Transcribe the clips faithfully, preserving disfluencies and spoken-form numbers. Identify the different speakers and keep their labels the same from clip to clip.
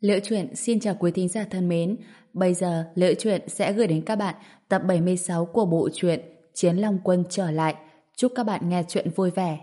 Speaker 1: Liễu Chuyện xin chào quý thính giả thân mến. Bây giờ Liễu Chuyện sẽ gửi đến các bạn tập bảy mươi sáu của bộ truyện Chiến Long Quân trở lại. Chúc các bạn nghe chuyện vui vẻ.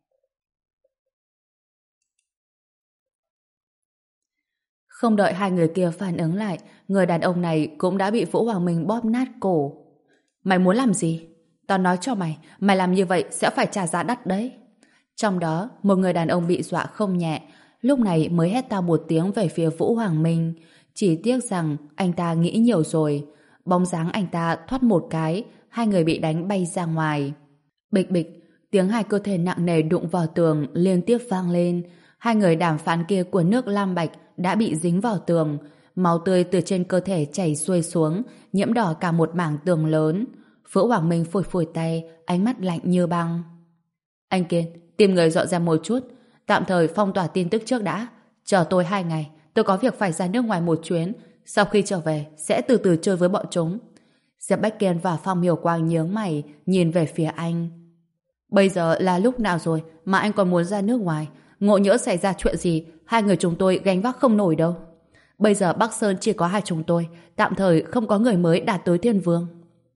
Speaker 1: Không đợi hai người kia phản ứng lại, người đàn ông này cũng đã bị Vũ Hoàng Minh bóp nát cổ. Mày muốn làm gì? Tao nói cho mày, mày làm như vậy sẽ phải trả giá đắt đấy. Trong đó, một người đàn ông bị dọa không nhẹ, lúc này mới hét to một tiếng về phía Vũ Hoàng Minh. Chỉ tiếc rằng anh ta nghĩ nhiều rồi. Bóng dáng anh ta thoát một cái, hai người bị đánh bay ra ngoài. Bịch bịch, tiếng hai cơ thể nặng nề đụng vào tường liên tiếp vang lên. Hai người đàm phán kia của nước Lam Bạch đã bị dính vào tường. Máu tươi từ trên cơ thể chảy xuôi xuống, nhiễm đỏ cả một mảng tường lớn. Vũ Hoàng Minh phủi phủi tay, ánh mắt lạnh như băng. Anh Kiên, tìm người dọn ra một chút, tạm thời phong tỏa tin tức trước đã. Chờ tôi hai ngày, tôi có việc phải ra nước ngoài một chuyến. Sau khi trở về, sẽ từ từ chơi với bọn chúng. Diệp Bách Kiên và Phong Hiểu Quang nhướng mày, nhìn về phía anh. Bây giờ là lúc nào rồi mà anh còn muốn ra nước ngoài? Ngộ nhỡ xảy ra chuyện gì, hai người chúng tôi gánh vác không nổi đâu. Bây giờ Bắc Sơn chỉ có hai chúng tôi, tạm thời không có người mới đạt tới Thiên Vương.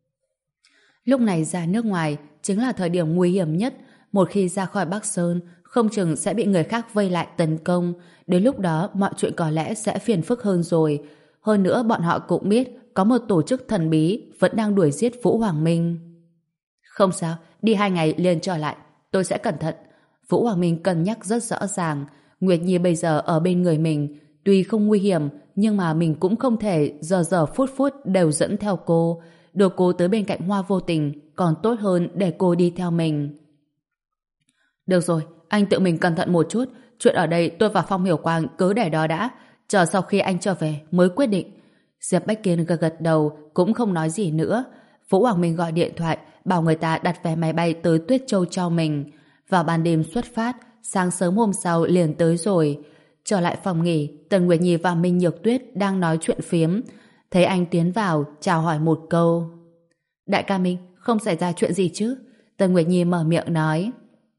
Speaker 1: Lúc này ra nước ngoài chính là thời điểm nguy hiểm nhất. Một khi ra khỏi Bắc Sơn, không chừng sẽ bị người khác vây lại tấn công. Đến lúc đó, mọi chuyện có lẽ sẽ phiền phức hơn rồi. Hơn nữa, bọn họ cũng biết có một tổ chức thần bí vẫn đang đuổi giết Vũ Hoàng Minh. Không sao, đi hai ngày liền trở lại. Tôi sẽ cẩn thận. Vũ Hoàng Minh cân nhắc rất rõ ràng. Nguyệt Nhi bây giờ ở bên người mình. Tuy không nguy hiểm, nhưng mà mình cũng không thể giờ giờ phút phút đều dẫn theo cô. Đưa cô tới bên cạnh Hoa Vô Tình còn tốt hơn để cô đi theo mình. Được rồi, anh tự mình cẩn thận một chút. Chuyện ở đây tôi và Phong Hiểu Quang cứ để đó đã. Chờ sau khi anh trở về mới quyết định. Diệp Bách Kiên gật gật đầu, cũng không nói gì nữa. Vũ Hoàng Minh gọi điện thoại bảo người ta đặt vé máy bay tới Tuyết Châu cho mình. Vào ban đêm xuất phát, sáng sớm hôm sau liền tới rồi. Trở lại phòng nghỉ, Tần Nguyệt Nhi và Minh Nhược Tuyết đang nói chuyện phiếm. Thấy anh tiến vào, chào hỏi một câu. Đại ca Minh, không xảy ra chuyện gì chứ? Tần Nguyệt Nhi mở miệng nói.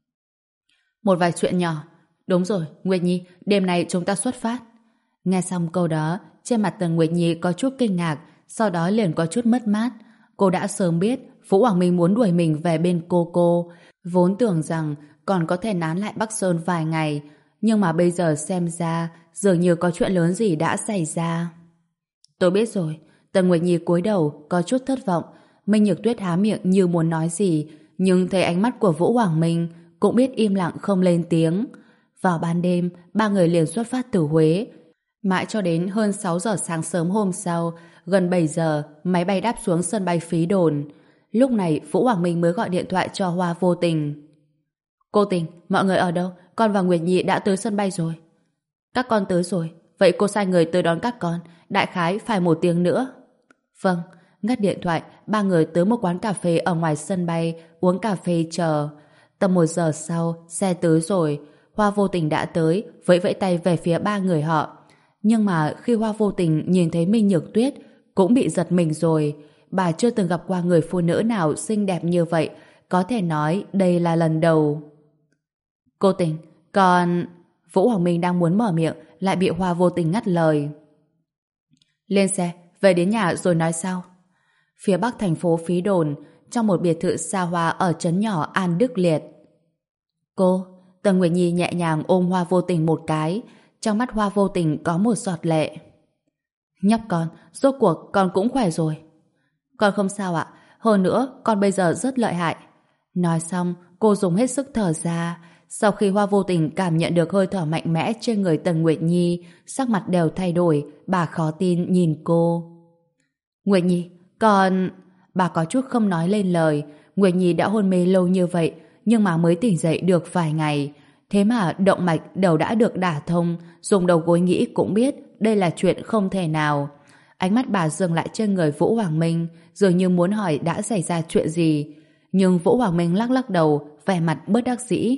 Speaker 1: Một vài chuyện nhỏ. Đúng rồi, Nguyệt Nhi, đêm nay chúng ta xuất phát. Nghe xong câu đó, trên mặt Tần Nguyệt Nhi có chút kinh ngạc, sau đó liền có chút mất mát. Cô đã sớm biết Vũ Hoàng Minh muốn đuổi mình về bên cô cô. Vốn tưởng rằng còn có thể nán lại Bắc Sơn vài ngày, nhưng mà bây giờ xem ra dường như có chuyện lớn gì đã xảy ra. Tôi biết rồi. Tần Nguyệt Nhi cúi đầu có chút thất vọng. Minh Nhược Tuyết há miệng như muốn nói gì, nhưng thấy ánh mắt của Vũ Hoàng Minh cũng biết im lặng không lên tiếng. Vào ban đêm, ba người liền xuất phát từ Huế. Mãi cho đến hơn sáu giờ sáng sớm hôm sau, gần bảy giờ, máy bay đáp xuống sân bay Phí Đồn. Lúc này, Vũ Hoàng Minh mới gọi điện thoại cho Hoa Vô Tình. Cô Tình, mọi người ở đâu? Con và Nguyệt Nhi đã tới sân bay rồi. Các con tới rồi. Vậy cô sai người tới đón các con. Đại khái phải một tiếng nữa. Vâng. Ngắt điện thoại, ba người tới một quán cà phê ở ngoài sân bay, uống cà phê chờ. Tầm một giờ sau, xe tới rồi. Hoa Vô Tình đã tới, vẫy vẫy tay về phía ba người họ. Nhưng mà khi Hoa Vô Tình nhìn thấy Minh Nhược Tuyết, cũng bị giật mình rồi. Bà chưa từng gặp qua người phụ nữ nào xinh đẹp như vậy, có thể nói đây là lần đầu. Cô Tình, còn... Vũ Hoàng Minh đang muốn mở miệng, lại bị Hoa Vô Tình ngắt lời. Lên xe, về đến nhà rồi nói sau. Phía bắc thành phố Phí Đồn, trong một biệt thự xa hoa ở trấn nhỏ An Đức Liệt. Cô, Tần Nguyệt Nhi nhẹ nhàng ôm Hoa Vô Tình một cái, trong mắt Hoa Vô Tình có một giọt lệ. Nhóc con, rốt cuộc con cũng khỏe rồi. Con không sao ạ, hơn nữa con bây giờ rất lợi hại. Nói xong, cô dùng hết sức thở ra. Sau khi Hoa Vô Tình cảm nhận được hơi thở mạnh mẽ trên người Tần Nguyệt Nhi, sắc mặt đều thay đổi, bà khó tin nhìn cô. Nguyệt Nhi, con... Bà có chút không nói lên lời. Nguyệt Nhi đã hôn mê lâu như vậy, nhưng mà mới tỉnh dậy được vài ngày. Thế mà động mạch đầu đã được đả thông, dùng đầu gối nghĩ cũng biết đây là chuyện không thể nào. Ánh mắt bà dừng lại trên người Vũ Hoàng Minh, dường như muốn hỏi đã xảy ra chuyện gì. Nhưng Vũ Hoàng Minh lắc lắc đầu, vẻ mặt bất đắc dĩ.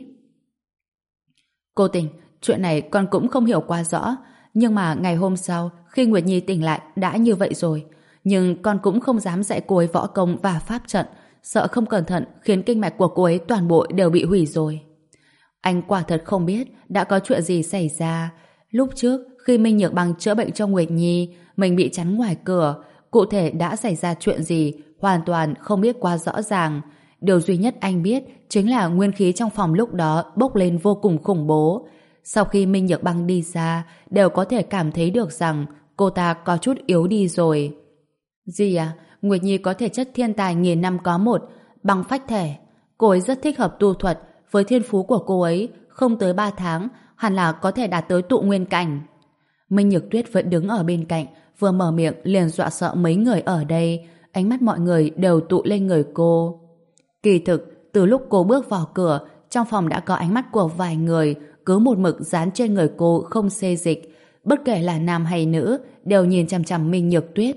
Speaker 1: Cô Tình, chuyện này con cũng không hiểu quá rõ, nhưng mà ngày hôm sau, khi Nguyệt Nhi tỉnh lại đã như vậy rồi. Nhưng con cũng không dám dạy cô ấy võ công và pháp trận, sợ không cẩn thận khiến kinh mạch của cô ấy toàn bộ đều bị hủy rồi. Anh quả thật không biết đã có chuyện gì xảy ra. Lúc trước, khi Minh Nhược Băng chữa bệnh cho Nguyệt Nhi, mình bị chắn ngoài cửa. Cụ thể đã xảy ra chuyện gì, hoàn toàn không biết quá rõ ràng. Điều duy nhất anh biết chính là nguyên khí trong phòng lúc đó bốc lên vô cùng khủng bố. Sau khi Minh Nhược Băng đi ra, đều có thể cảm thấy được rằng cô ta có chút yếu đi rồi. Gì à? Nguyệt Nhi có thể chất thiên tài nghìn năm có một, băng phách thể. Cô ấy rất thích hợp tu thuật, với thiên phú của cô ấy, không tới ba tháng, hẳn là có thể đạt tới tụ nguyên cảnh. Minh Nhược Tuyết vẫn đứng ở bên cạnh, vừa mở miệng liền dọa sợ mấy người ở đây, ánh mắt mọi người đều tụ lên người cô. Kỳ thực, từ lúc cô bước vào cửa, trong phòng đã có ánh mắt của vài người, cứ một mực dán trên người cô không xê dịch, bất kể là nam hay nữ, đều nhìn chằm chằm Minh Nhược Tuyết.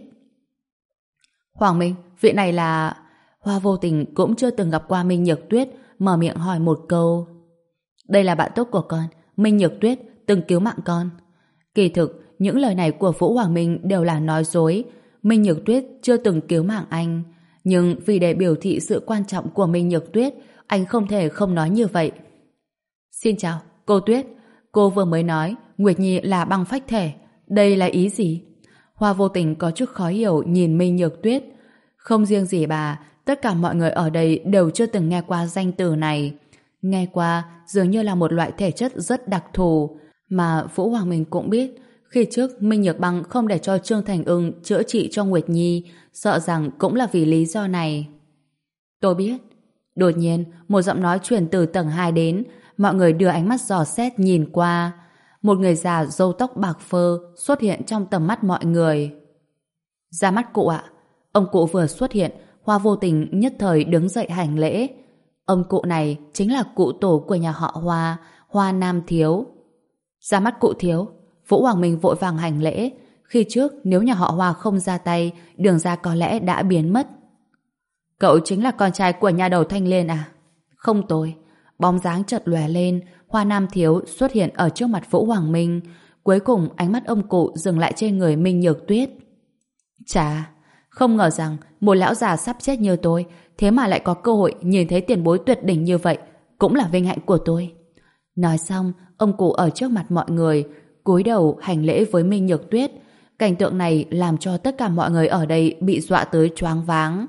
Speaker 1: Hoàng Minh, vị này là... Hoa vô tình cũng chưa từng gặp qua Minh Nhược Tuyết, mở miệng hỏi một câu. Đây là bạn tốt của con, Minh Nhược Tuyết, từng cứu mạng con. Kỳ thực, những lời này của Vũ Hoàng Minh đều là nói dối. Minh Nhược Tuyết chưa từng cứu mạng anh. Nhưng vì để biểu thị sự quan trọng của Minh Nhược Tuyết, anh không thể không nói như vậy. Xin chào, cô Tuyết. Cô vừa mới nói Nguyệt Nhi là băng phách thể. Đây là ý gì? Hoa vô tình có chút khó hiểu nhìn Minh Nhược Tuyết. Không riêng gì bà, tất cả mọi người ở đây đều chưa từng nghe qua danh từ này. Nghe qua dường như là một loại thể chất rất đặc thù. Mà Vũ Hoàng Minh cũng biết, khi trước Minh Nhược Băng không để cho Trương Thành Ưng chữa trị cho Nguyệt Nhi, sợ rằng cũng là vì lý do này. Tôi biết. Đột nhiên, một giọng nói truyền từ tầng hai đến, mọi người đưa ánh mắt dò xét nhìn qua. Một người già râu tóc bạc phơ xuất hiện trong tầm mắt mọi người. Ra mắt cụ ạ. Ông cụ vừa xuất hiện, Hoa vô tình nhất thời đứng dậy hành lễ. Ông cụ này chính là cụ tổ của nhà họ Hoa, Hoa Nam Thiếu. Ra mắt cụ thiếu. Vũ Hoàng Minh vội vàng hành lễ. Khi trước nếu nhà họ Hoa không ra tay, Đường ra có lẽ đã biến mất. Cậu chính là con trai của nhà đầu Thanh Liên à? Không tồi. Bóng dáng chợt lóe lên, Hoa Nam Thiếu xuất hiện ở trước mặt Vũ Hoàng Minh. Cuối cùng ánh mắt ông cụ dừng lại trên người Minh Nhược Tuyết. Chà, không ngờ rằng một lão già sắp chết như tôi, thế mà lại có cơ hội nhìn thấy tiền bối tuyệt đỉnh như vậy, cũng là vinh hạnh của tôi. Nói xong, ông cụ ở trước mặt mọi người, cúi đầu hành lễ với Minh Nhược Tuyết. Cảnh tượng này làm cho tất cả mọi người ở đây bị dọa tới choáng váng.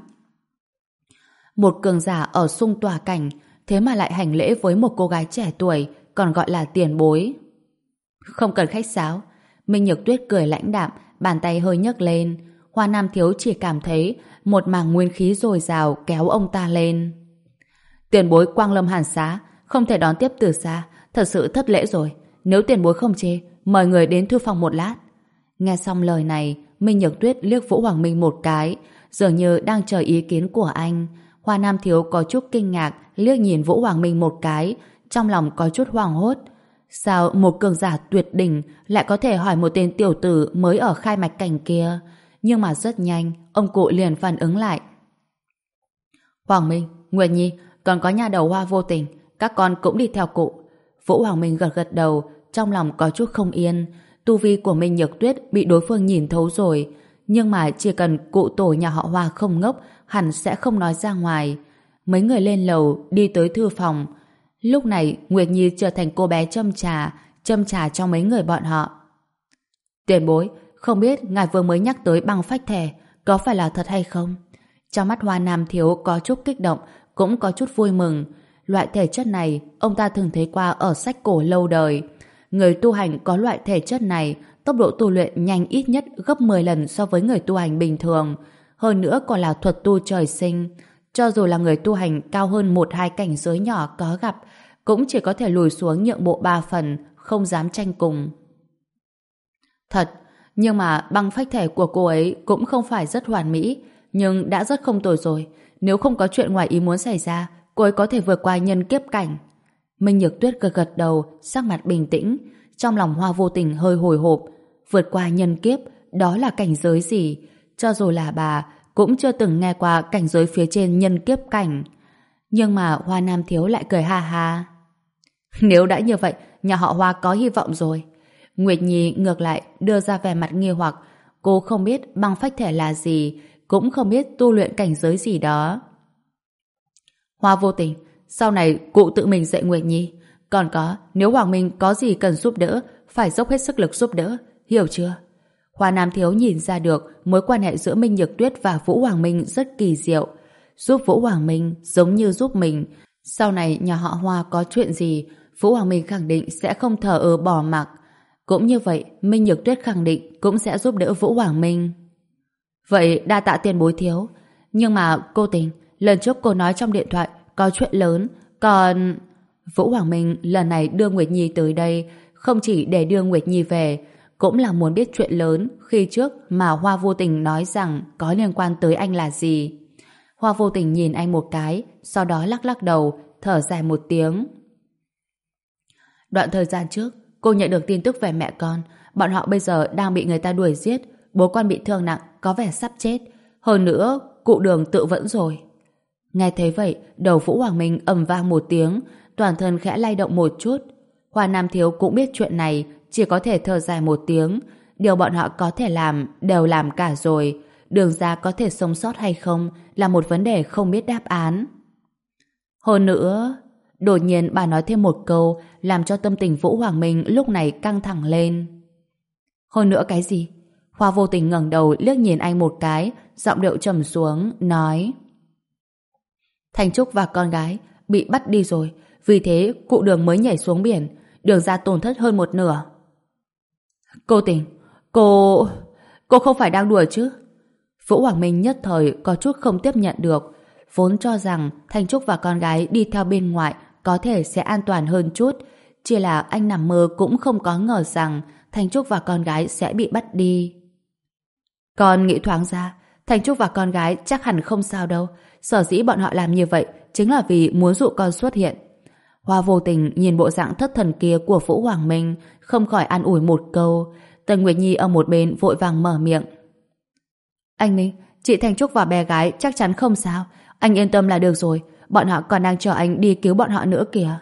Speaker 1: Một cường giả ở xung tòa cảnh, thế mà lại hành lễ với một cô gái trẻ tuổi, còn gọi là tiền bối. Không cần khách sáo. Minh Nhược Tuyết cười lãnh đạm, bàn tay hơi nhấc lên. Hoa Nam Thiếu chỉ cảm thấy một màng nguyên khí dồi dào kéo ông ta lên. Tiền bối Quang Lâm Hàn Xá, không thể đón tiếp từ xa, thật sự thất lễ rồi. Nếu tiền bối không chê, mời người đến thư phòng một lát. Nghe xong lời này, Minh Nhược Tuyết liếc Vũ Hoàng Minh một cái, dường như đang chờ ý kiến của anh. Hoa Nam Thiếu có chút kinh ngạc, liếc nhìn Vũ Hoàng Minh một cái, trong lòng có chút hoảng hốt. Sao một cường giả tuyệt đỉnh lại có thể hỏi một tên tiểu tử mới ở khai mạch cảnh kia? Nhưng mà rất nhanh, ông cụ liền phản ứng lại. Hoàng Minh, Nguyệt Nhi, còn có nhà đầu Hoa vô tình, các con cũng đi theo cụ. Vũ Hoàng Minh gật gật đầu, trong lòng có chút không yên. Tu vi của Minh Nhược Tuyết bị đối phương nhìn thấu rồi, nhưng mà chỉ cần cụ tổ nhà họ Hoa không ngốc, hẳn sẽ không nói ra ngoài. Mấy người lên lầu đi tới thư phòng. Lúc này Nguyệt Nhi trở thành cô bé châm trà, châm trà cho mấy người bọn họ. Tiền bối, không biết ngài vừa mới nhắc tới băng phách thể, có phải là thật hay không? Trong mắt Hoa Nam Thiếu có chút kích động, cũng có chút vui mừng. Loại thể chất này ông ta thường thấy qua ở sách cổ lâu đời. Người tu hành có loại thể chất này, tốc độ tu luyện nhanh ít nhất gấp mười lần so với người tu hành bình thường. Hơn nữa còn là thuật tu trời sinh. Cho dù là người tu hành cao hơn một hai cảnh giới nhỏ có gặp, cũng chỉ có thể lùi xuống nhượng bộ ba phần, không dám tranh cùng. Thật, nhưng mà băng phách thể của cô ấy cũng không phải rất hoàn mỹ, nhưng đã rất không tồi rồi. Nếu không có chuyện ngoài ý muốn xảy ra, cô ấy có thể vượt qua nhân kiếp cảnh. Minh Nhược Tuyết gật gật đầu, sắc mặt bình tĩnh. Trong lòng Hoa vô tình hơi hồi hộp. Vượt qua nhân kiếp, đó là cảnh giới gì? Cho dù là bà, cũng chưa từng nghe qua cảnh giới phía trên nhân kiếp cảnh. Nhưng mà Hoa Nam Thiếu lại cười ha ha. Nếu đã như vậy, nhà họ Hoa có hy vọng rồi. Nguyệt Nhi ngược lại đưa ra vẻ mặt nghi hoặc. Cô không biết băng phách thể là gì, cũng không biết tu luyện cảnh giới gì đó. Hoa vô tình, sau này cụ tự mình dạy Nguyệt Nhi. Còn có, nếu Hoàng Minh có gì cần giúp đỡ, phải dốc hết sức lực giúp đỡ, hiểu chưa? Hoa Nam Thiếu nhìn ra được mối quan hệ giữa Minh Nhược Tuyết và Vũ Hoàng Minh rất kỳ diệu. Giúp Vũ Hoàng Minh giống như giúp mình. Sau này nhà họ Hoa có chuyện gì, Vũ Hoàng Minh khẳng định sẽ không thờ ơ bỏ mặc. Cũng như vậy, Minh Nhược Tuyết khẳng định cũng sẽ giúp đỡ Vũ Hoàng Minh. Vậy đa tạ tiền bối thiếu. Nhưng mà cô Tình, lần trước cô nói trong điện thoại có chuyện lớn, còn... Vũ Hoàng Minh lần này đưa Nguyệt Nhi tới đây không chỉ để đưa Nguyệt Nhi về, cũng là muốn biết chuyện lớn khi trước mà Hoa Vô Tình nói rằng có liên quan tới anh là gì. Hoa Vô Tình nhìn anh một cái, sau đó lắc lắc đầu, thở dài một tiếng. Đoạn thời gian trước, cô nhận được tin tức về mẹ con. Bọn họ bây giờ đang bị người ta đuổi giết. Bố con bị thương nặng, có vẻ sắp chết. Hơn nữa, cụ Đường tự vẫn rồi. Nghe thấy vậy, đầu Vũ Hoàng Minh ầm vang một tiếng, toàn thân khẽ lay động một chút. Hoa Nam Thiếu cũng biết chuyện này, chỉ có thể thở dài một tiếng. Điều bọn họ có thể làm, đều làm cả rồi. Đường ra có thể sống sót hay không là một vấn đề không biết đáp án. Hơn nữa... Đột nhiên bà nói thêm một câu làm cho tâm tình Vũ Hoàng Minh lúc này căng thẳng lên. Hơn nữa cái gì? Hoa Vô Tình ngẩng đầu liếc nhìn anh một cái, giọng điệu trầm xuống, nói: Thành Trúc và con gái bị bắt đi rồi, vì thế cụ Đường mới nhảy xuống biển, Đường ra tổn thất hơn một nửa. Cô Tình, cô... cô không phải đang đùa chứ? Vũ Hoàng Minh nhất thời có chút không tiếp nhận được, vốn cho rằng Thành Trúc và con gái đi theo bên ngoài có thể sẽ an toàn hơn chút, chỉ là anh nằm mơ cũng không có ngờ rằng Thành Trúc và con gái sẽ bị bắt đi. Con nghĩ thoáng ra, Thành Trúc và con gái chắc hẳn không sao đâu, sở dĩ bọn họ làm như vậy chính là vì muốn dụ con xuất hiện. Hoa Vô Tình nhìn bộ dạng thất thần kia của Vũ Hoàng Minh, không khỏi an ủi một câu. Tần Nguyệt Nhi ở một bên vội vàng mở miệng: Anh Minh, chị Thành Trúc và bé gái chắc chắn không sao, anh yên tâm là được rồi, bọn họ còn đang chờ anh đi cứu bọn họ nữa kìa.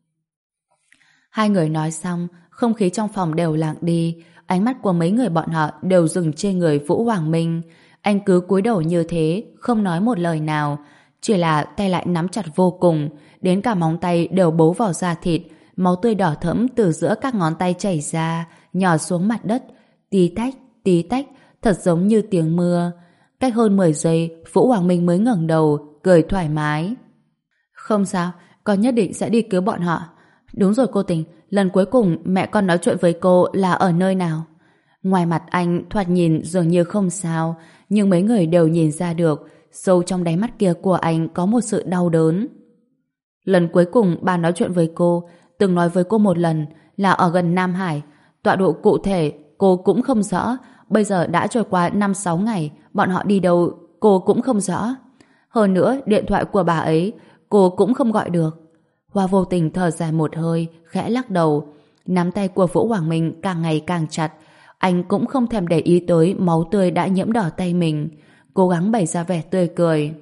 Speaker 1: Hai người nói xong, không khí trong phòng đều lặng đi, ánh mắt của mấy người bọn họ đều dừng trên người Vũ Hoàng Minh. Anh cứ cúi đầu như thế, không nói một lời nào, chỉ là tay lại nắm chặt vô cùng, đến cả móng tay đều bấu vào da thịt, máu tươi đỏ thẫm từ giữa các ngón tay chảy ra, nhỏ xuống mặt đất, tí tách, tí tách, thật giống như tiếng mưa. Cách hơn mười giây, Vũ Hoàng Minh mới ngẩng đầu, cười thoải mái. Không sao, con nhất định sẽ đi cứu bọn họ. Đúng rồi cô Tình, lần cuối cùng mẹ con nói chuyện với cô là ở nơi nào? Ngoài mặt anh thoạt nhìn dường như không sao, nhưng mấy người đều nhìn ra được, sâu trong đáy mắt kia của anh có một sự đau đớn. Lần cuối cùng bà nói chuyện với cô, từng nói với cô một lần là ở gần Nam Hải. Tọa độ cụ thể cô cũng không rõ, bây giờ đã trôi qua năm sáu ngày, bọn họ đi đâu cô cũng không rõ. Hơn nữa, điện thoại của bà ấy cô cũng không gọi được. Hoa Vô Tình thở dài một hơi, khẽ lắc đầu. Nắm tay của Vũ Hoàng Minh càng ngày càng chặt. Anh cũng không thèm để ý tới máu tươi đã nhiễm đỏ tay mình, cố gắng bày ra vẻ tươi cười.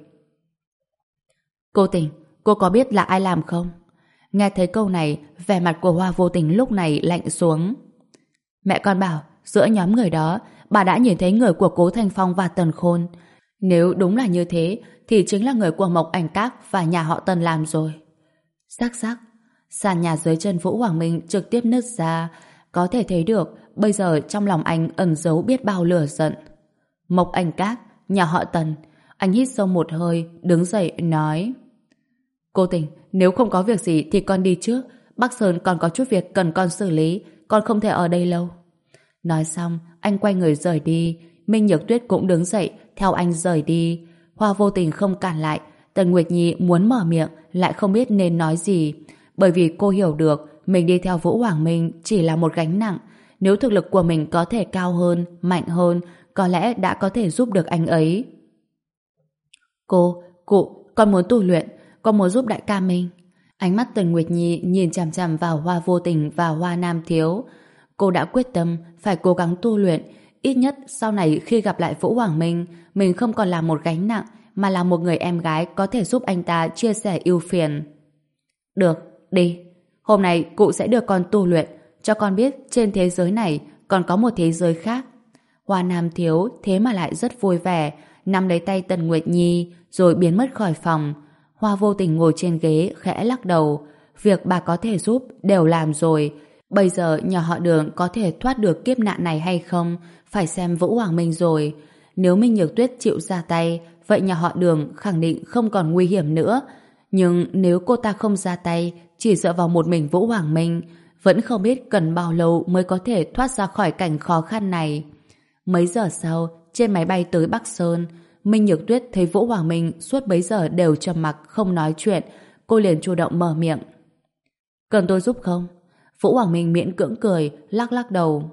Speaker 1: Cô Tình, cô có biết là ai làm không? Nghe thấy câu này, vẻ mặt của Hoa Vô Tình lúc này lạnh xuống. Mẹ con bảo, giữa nhóm người đó, bà đã nhìn thấy người của Cố Thanh Phong và Tần Khôn. Nếu đúng là như thế, thì chính là người của Mộc Ảnh Các và nhà họ Tần làm rồi. Rắc rắc, sàn nhà dưới chân Vũ Hoàng Minh trực tiếp nứt ra, có thể thấy được bây giờ trong lòng anh ẩn giấu biết bao lửa giận. Mộc Ảnh Các, nhà họ Tần. Anh hít sâu một hơi, đứng dậy nói: Cô Tình, nếu không có việc gì thì con đi trước, Bắc Sơn còn có chút việc cần con xử lý, con không thể ở đây lâu. Nói xong, anh quay người rời đi. Minh Nhược Tuyết cũng đứng dậy theo anh rời đi. Hoa Vô Tình không cản lại. Tần Nguyệt Nhi muốn mở miệng lại không biết nên nói gì, bởi vì cô hiểu được mình đi theo Vũ Hoàng Minh chỉ là một gánh nặng. Nếu thực lực của mình có thể cao hơn, mạnh hơn, có lẽ đã có thể giúp được anh ấy. Cô, cụ, con muốn tu luyện, con muốn giúp đại ca mình. Ánh mắt Tần Nguyệt Nhi nhìn chằm chằm vào Hoa Vô Tình và Hoa Nam Thiếu. Cô đã quyết tâm phải cố gắng tu luyện, ít nhất sau này khi gặp lại Vũ Hoàng Minh, mình không còn là một gánh nặng, mà là một người em gái có thể giúp anh ta chia sẻ ưu phiền. Được, đi. Hôm nay cụ sẽ đưa con tu luyện, cho con biết trên thế giới này còn có một thế giới khác. Hoa Nam Thiếu thế mà lại rất vui vẻ, nắm lấy tay Tần Nguyệt Nhi rồi biến mất khỏi phòng. Hoa Vô Tình ngồi trên ghế khẽ lắc đầu. Việc bà có thể giúp đều làm rồi. Bây giờ nhà họ Đường có thể thoát được kiếp nạn này hay không, phải xem Vũ Hoàng Minh rồi. Nếu Minh Nhược Tuyết chịu ra tay, vậy nhà họ Đường khẳng định không còn nguy hiểm nữa. Nhưng nếu cô ta không ra tay, chỉ dựa vào một mình Vũ Hoàng Minh, vẫn không biết cần bao lâu mới có thể thoát ra khỏi cảnh khó khăn này. Mấy giờ sau, trên máy bay tới Bắc Sơn, Minh Nhược Tuyết thấy Vũ Hoàng Minh suốt bấy giờ đều trầm mặc không nói chuyện, cô liền chủ động mở miệng. Cần tôi giúp không? Vũ Hoàng Minh miễn cưỡng cười, lắc lắc đầu.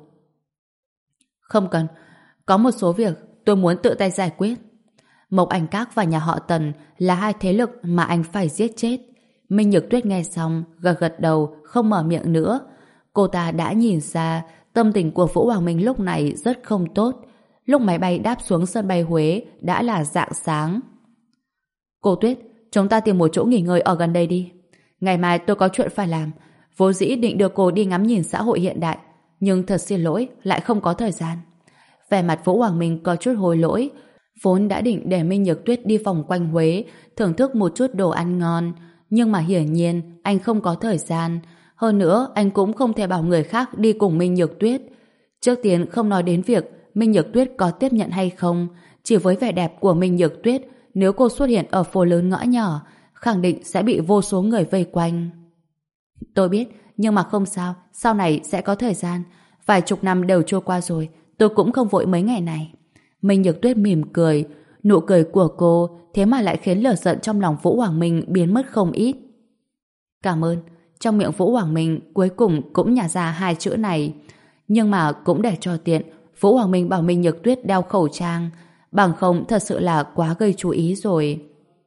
Speaker 1: Không cần, có một số việc tôi muốn tự tay giải quyết. Mộc Ảnh Các và nhà họ Tần là hai thế lực mà anh phải giết chết. Minh Nhược Tuyết nghe xong, gật gật đầu, không mở miệng nữa. Cô ta đã nhìn ra tâm tình của Vũ Hoàng Minh lúc này rất không tốt. Lúc máy bay đáp xuống sân bay Huế đã là rạng sáng. Cô Tuyết, chúng ta tìm một chỗ nghỉ ngơi ở gần đây đi. Ngày mai tôi có chuyện phải làm. Vốn dĩ định đưa cô đi ngắm nhìn xã hội hiện đại, nhưng thật xin lỗi, lại không có thời gian. Vẻ mặt Vũ Hoàng Minh có chút hối lỗi. Vốn đã định để Minh Nhược Tuyết đi vòng quanh Huế, thưởng thức một chút đồ ăn ngon, nhưng mà hiển nhiên anh không có thời gian. Hơn nữa, anh cũng không thể bảo người khác đi cùng Minh Nhược Tuyết. Trước tiên không nói đến việc Minh Nhược Tuyết có tiếp nhận hay không, chỉ với vẻ đẹp của Minh Nhược Tuyết, nếu cô xuất hiện ở phố lớn ngõ nhỏ, khẳng định sẽ bị vô số người vây quanh. Tôi biết, nhưng mà không sao, sau này sẽ có thời gian. Vài chục năm đều trôi qua rồi, tôi cũng không vội mấy ngày này. Minh Nhược Tuyết mỉm cười, nụ cười của cô thế mà lại khiến lửa giận trong lòng Vũ Hoàng Minh biến mất không ít. Cảm ơn. Trong miệng Vũ Hoàng Minh cuối cùng cũng nhả ra hai chữ này. Nhưng mà cũng để cho tiện, Vũ Hoàng Minh bảo Minh Nhược Tuyết đeo khẩu trang, bằng không thật sự là quá gây chú ý rồi.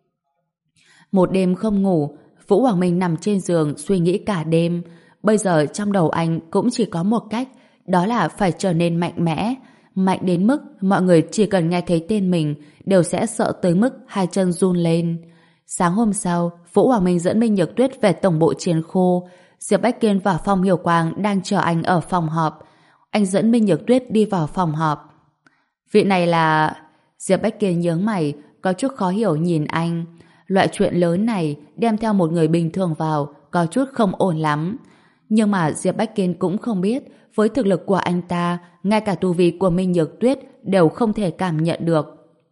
Speaker 1: Một đêm không ngủ, Vũ Hoàng Minh nằm trên giường suy nghĩ cả đêm. Bây giờ trong đầu anh cũng chỉ có một cách, đó là phải trở nên mạnh mẽ. Mạnh đến mức mọi người chỉ cần nghe thấy tên mình đều sẽ sợ tới mức hai chân run lên. Sáng hôm sau, Vũ Hoàng Minh dẫn Minh Nhược Tuyết về tổng bộ Chiến khu. Diệp Bách Kiên và Phong Hiểu Quang đang chờ anh ở phòng họp. Anh dẫn Minh Nhược Tuyết đi vào phòng họp. Vị này là... Diệp Bách Kiên nhướng mày, có chút khó hiểu nhìn anh. Loại chuyện lớn này đem theo một người bình thường vào có chút không ổn lắm. Nhưng mà Diệp Bách Kiên cũng không biết, với thực lực của anh ta, ngay cả tu vi của Minh Nhược Tuyết đều không thể cảm nhận được.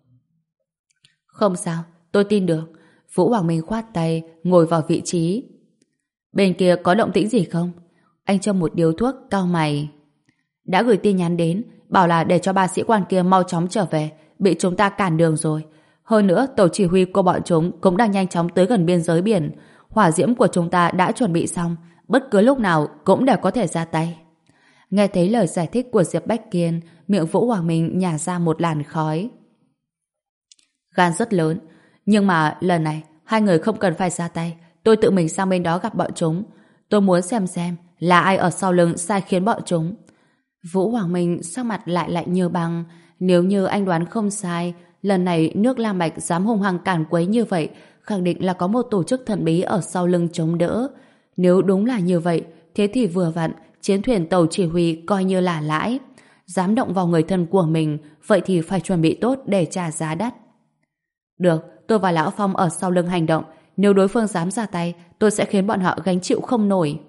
Speaker 1: Không sao, tôi tin được. Vũ Hoàng Minh khoát tay, ngồi vào vị trí. Bên kia có động tĩnh gì không? Anh châm một điếu thuốc, cau mày. Đã gửi tin nhắn đến, bảo là để cho ba sĩ quan kia mau chóng trở về, bị chúng ta cản đường rồi. Hơn nữa, tổ chỉ huy của bọn chúng cũng đang nhanh chóng tới gần biên giới biển. Hỏa diễm của chúng ta đã chuẩn bị xong, bất cứ lúc nào cũng đều có thể ra tay. Nghe thấy lời giải thích của Diệp Bách Kiên, miệng Vũ Hoàng Minh nhả ra một làn khói. Gan rất lớn, nhưng mà lần này hai người không cần phải ra tay, tôi tự mình sang bên đó gặp bọn chúng. Tôi muốn xem xem là ai ở sau lưng sai khiến bọn chúng. Vũ Hoàng Minh sắc mặt lại lạnh như băng. Nếu như anh đoán không sai, lần này nước Lam Bạch dám hung hăng càn quấy như vậy, khẳng định là có một tổ chức thần bí ở sau lưng chống đỡ. Nếu đúng là như vậy, thế thì vừa vặn chiến thuyền tàu chỉ huy coi như là lãi. Dám động vào người thân của mình, vậy thì phải chuẩn bị tốt để trả giá đắt. Được, tôi và Lão Phong ở sau lưng hành động. Nếu đối phương dám ra tay, tôi sẽ khiến bọn họ gánh chịu không nổi.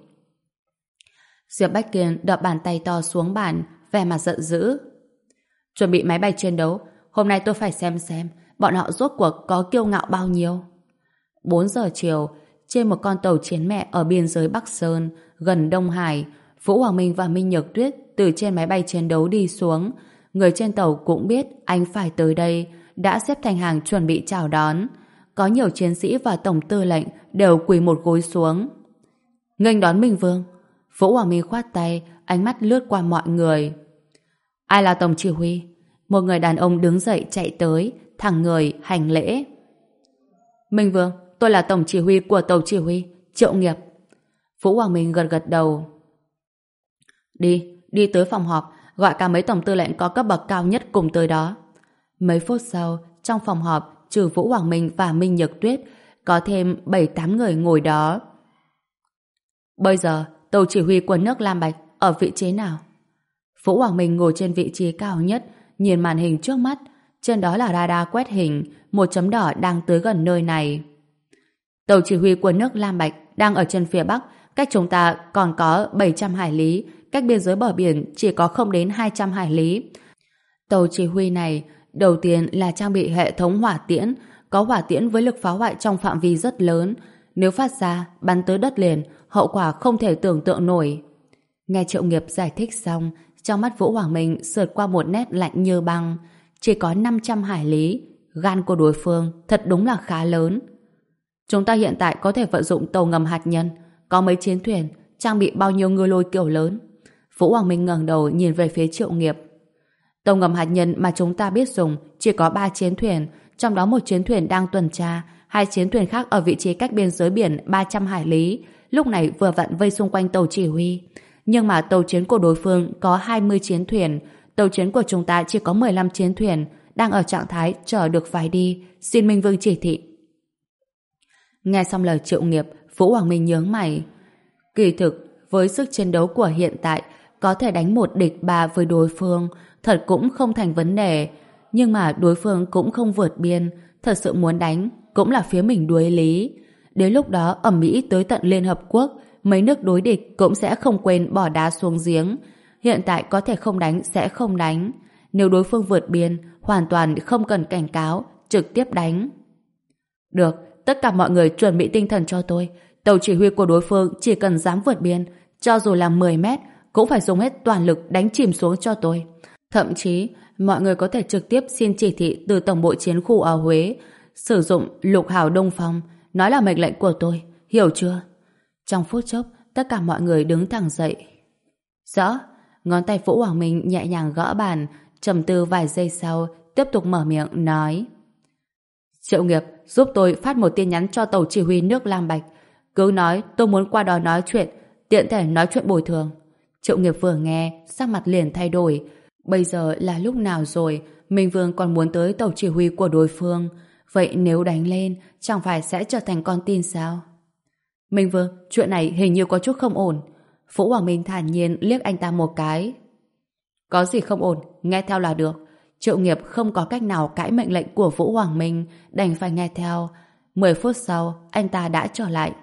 Speaker 1: Diệp Bách Kiên đập bàn tay to xuống bàn, vẻ mặt giận dữ. Chuẩn bị máy bay chiến đấu. Hôm nay tôi phải xem xem bọn họ rốt cuộc có kiêu ngạo bao nhiêu. Bốn giờ chiều, trên một con tàu chiến mẹ ở biên giới Bắc Sơn, gần Đông Hải, Vũ Hoàng Minh và Minh Nhược Tuyết từ trên máy bay chiến đấu đi xuống. Người trên tàu cũng biết anh phải tới đây, đã xếp thành hàng chuẩn bị chào đón. Có nhiều chiến sĩ và tổng tư lệnh đều quỳ một gối xuống. Nghênh đón Minh Vương. Vũ Hoàng Minh khoát tay, ánh mắt lướt qua mọi người. Ai là tổng chỉ huy? Một người đàn ông đứng dậy chạy tới, thẳng người hành lễ. Minh Vương, tôi là tổng chỉ huy của tàu chỉ huy, Triệu Nghiệp. Vũ Hoàng Minh gật gật đầu. Đi, đi tới phòng họp, gọi cả mấy tổng tư lệnh có cấp bậc cao nhất cùng tới đó. Mấy phút sau, trong phòng họp, trừ Vũ Hoàng Minh và Minh Nhược Tuyết, có thêm bảy tám người ngồi đó. Bây giờ, tàu chỉ huy của nước Lam Bạch ở vị trí nào? Vũ Hoàng Minh ngồi trên vị trí cao nhất, nhìn màn hình trước mắt, trên đó là radar quét hình, một chấm đỏ đang tới gần nơi này. Tàu chỉ huy của nước Lam Bạch đang ở trên phía Bắc, cách chúng ta còn có bảy trăm hải lý, cách biên giới bờ biển chỉ có không đến hai trăm hải lý. Tàu chỉ huy này đầu tiên là trang bị hệ thống hỏa tiễn, có hỏa tiễn với lực phá hoại trong phạm vi rất lớn. Nếu phát ra, bắn tới đất liền, hậu quả không thể tưởng tượng nổi. Nghe Triệu Nghiệp giải thích xong, trong mắt Vũ Hoàng Minh sượt qua một nét lạnh như băng. Chỉ có năm trăm hải lý, gan của đối phương thật đúng là khá lớn. Chúng ta hiện tại có thể vận dụng tàu ngầm hạt nhân, có mấy chiến thuyền, trang bị bao nhiêu ngư lôi kiểu lớn. Vũ Hoàng Minh ngẩng đầu nhìn về phía Triệu Nghiệp. Tàu ngầm hạt nhân mà chúng ta biết dùng chỉ có ba chiến thuyền, trong đó một chiến thuyền đang tuần tra, hai chiến thuyền khác ở vị trí cách biên giới biển ba trăm hải lý, lúc này vừa vặn vây xung quanh tàu chỉ huy. Nhưng mà tàu chiến của đối phương có hai mươi chiến thuyền, tàu chiến của chúng ta chỉ có mười lăm chiến thuyền, đang ở trạng thái chờ được phái đi, xin Minh Vương chỉ thị. Nghe xong lời Triệu Nghiệp, Vũ Hoàng Minh nhướng mày. Kỳ thực, với sức chiến đấu của hiện tại, có thể đánh một địch ba với đối phương, thật cũng không thành vấn đề. Nhưng mà đối phương cũng không vượt biên, thật sự muốn đánh, cũng là phía mình đuối lý. Đến lúc đó ầm ĩ tới tận Liên Hợp Quốc, mấy nước đối địch cũng sẽ không quên bỏ đá xuống giếng. Hiện tại có thể không đánh sẽ không đánh. Nếu đối phương vượt biên, hoàn toàn không cần cảnh cáo, trực tiếp đánh. Được, tất cả mọi người chuẩn bị tinh thần cho tôi. Tàu chỉ huy của đối phương chỉ cần dám vượt biên, cho dù là mười mét, cũng phải dùng hết toàn lực đánh chìm xuống cho tôi. Thậm chí, mọi người có thể trực tiếp xin chỉ thị từ Tổng bộ Chiến khu ở Huế, sử dụng lục hào Đông Phong, nói là mệnh lệnh của tôi, hiểu chưa? Trong phút chốc, tất cả mọi người đứng thẳng dậy. Rõ, ngón tay Vũ Hoàng Minh nhẹ nhàng gõ bàn, trầm tư vài giây sau, tiếp tục mở miệng nói. Triệu Nghiệp, giúp tôi phát một tin nhắn cho tàu chỉ huy nước Lam Bạch. Cứ nói tôi muốn qua đó nói chuyện, tiện thể nói chuyện bồi thường. Triệu Nghiệp vừa nghe, sắc mặt liền thay đổi. Bây giờ là lúc nào rồi, Minh Vương còn muốn tới tàu chỉ huy của đối phương. Vậy nếu đánh lên, chẳng phải sẽ trở thành con tin sao? Minh Vương, chuyện này hình như có chút không ổn. Vũ Hoàng Minh thản nhiên liếc anh ta một cái. Có gì không ổn, nghe theo là được. Triệu Nghiệp không có cách nào cãi mệnh lệnh của Vũ Hoàng Minh, đành phải nghe theo. Mười phút sau, anh ta đã trở lại.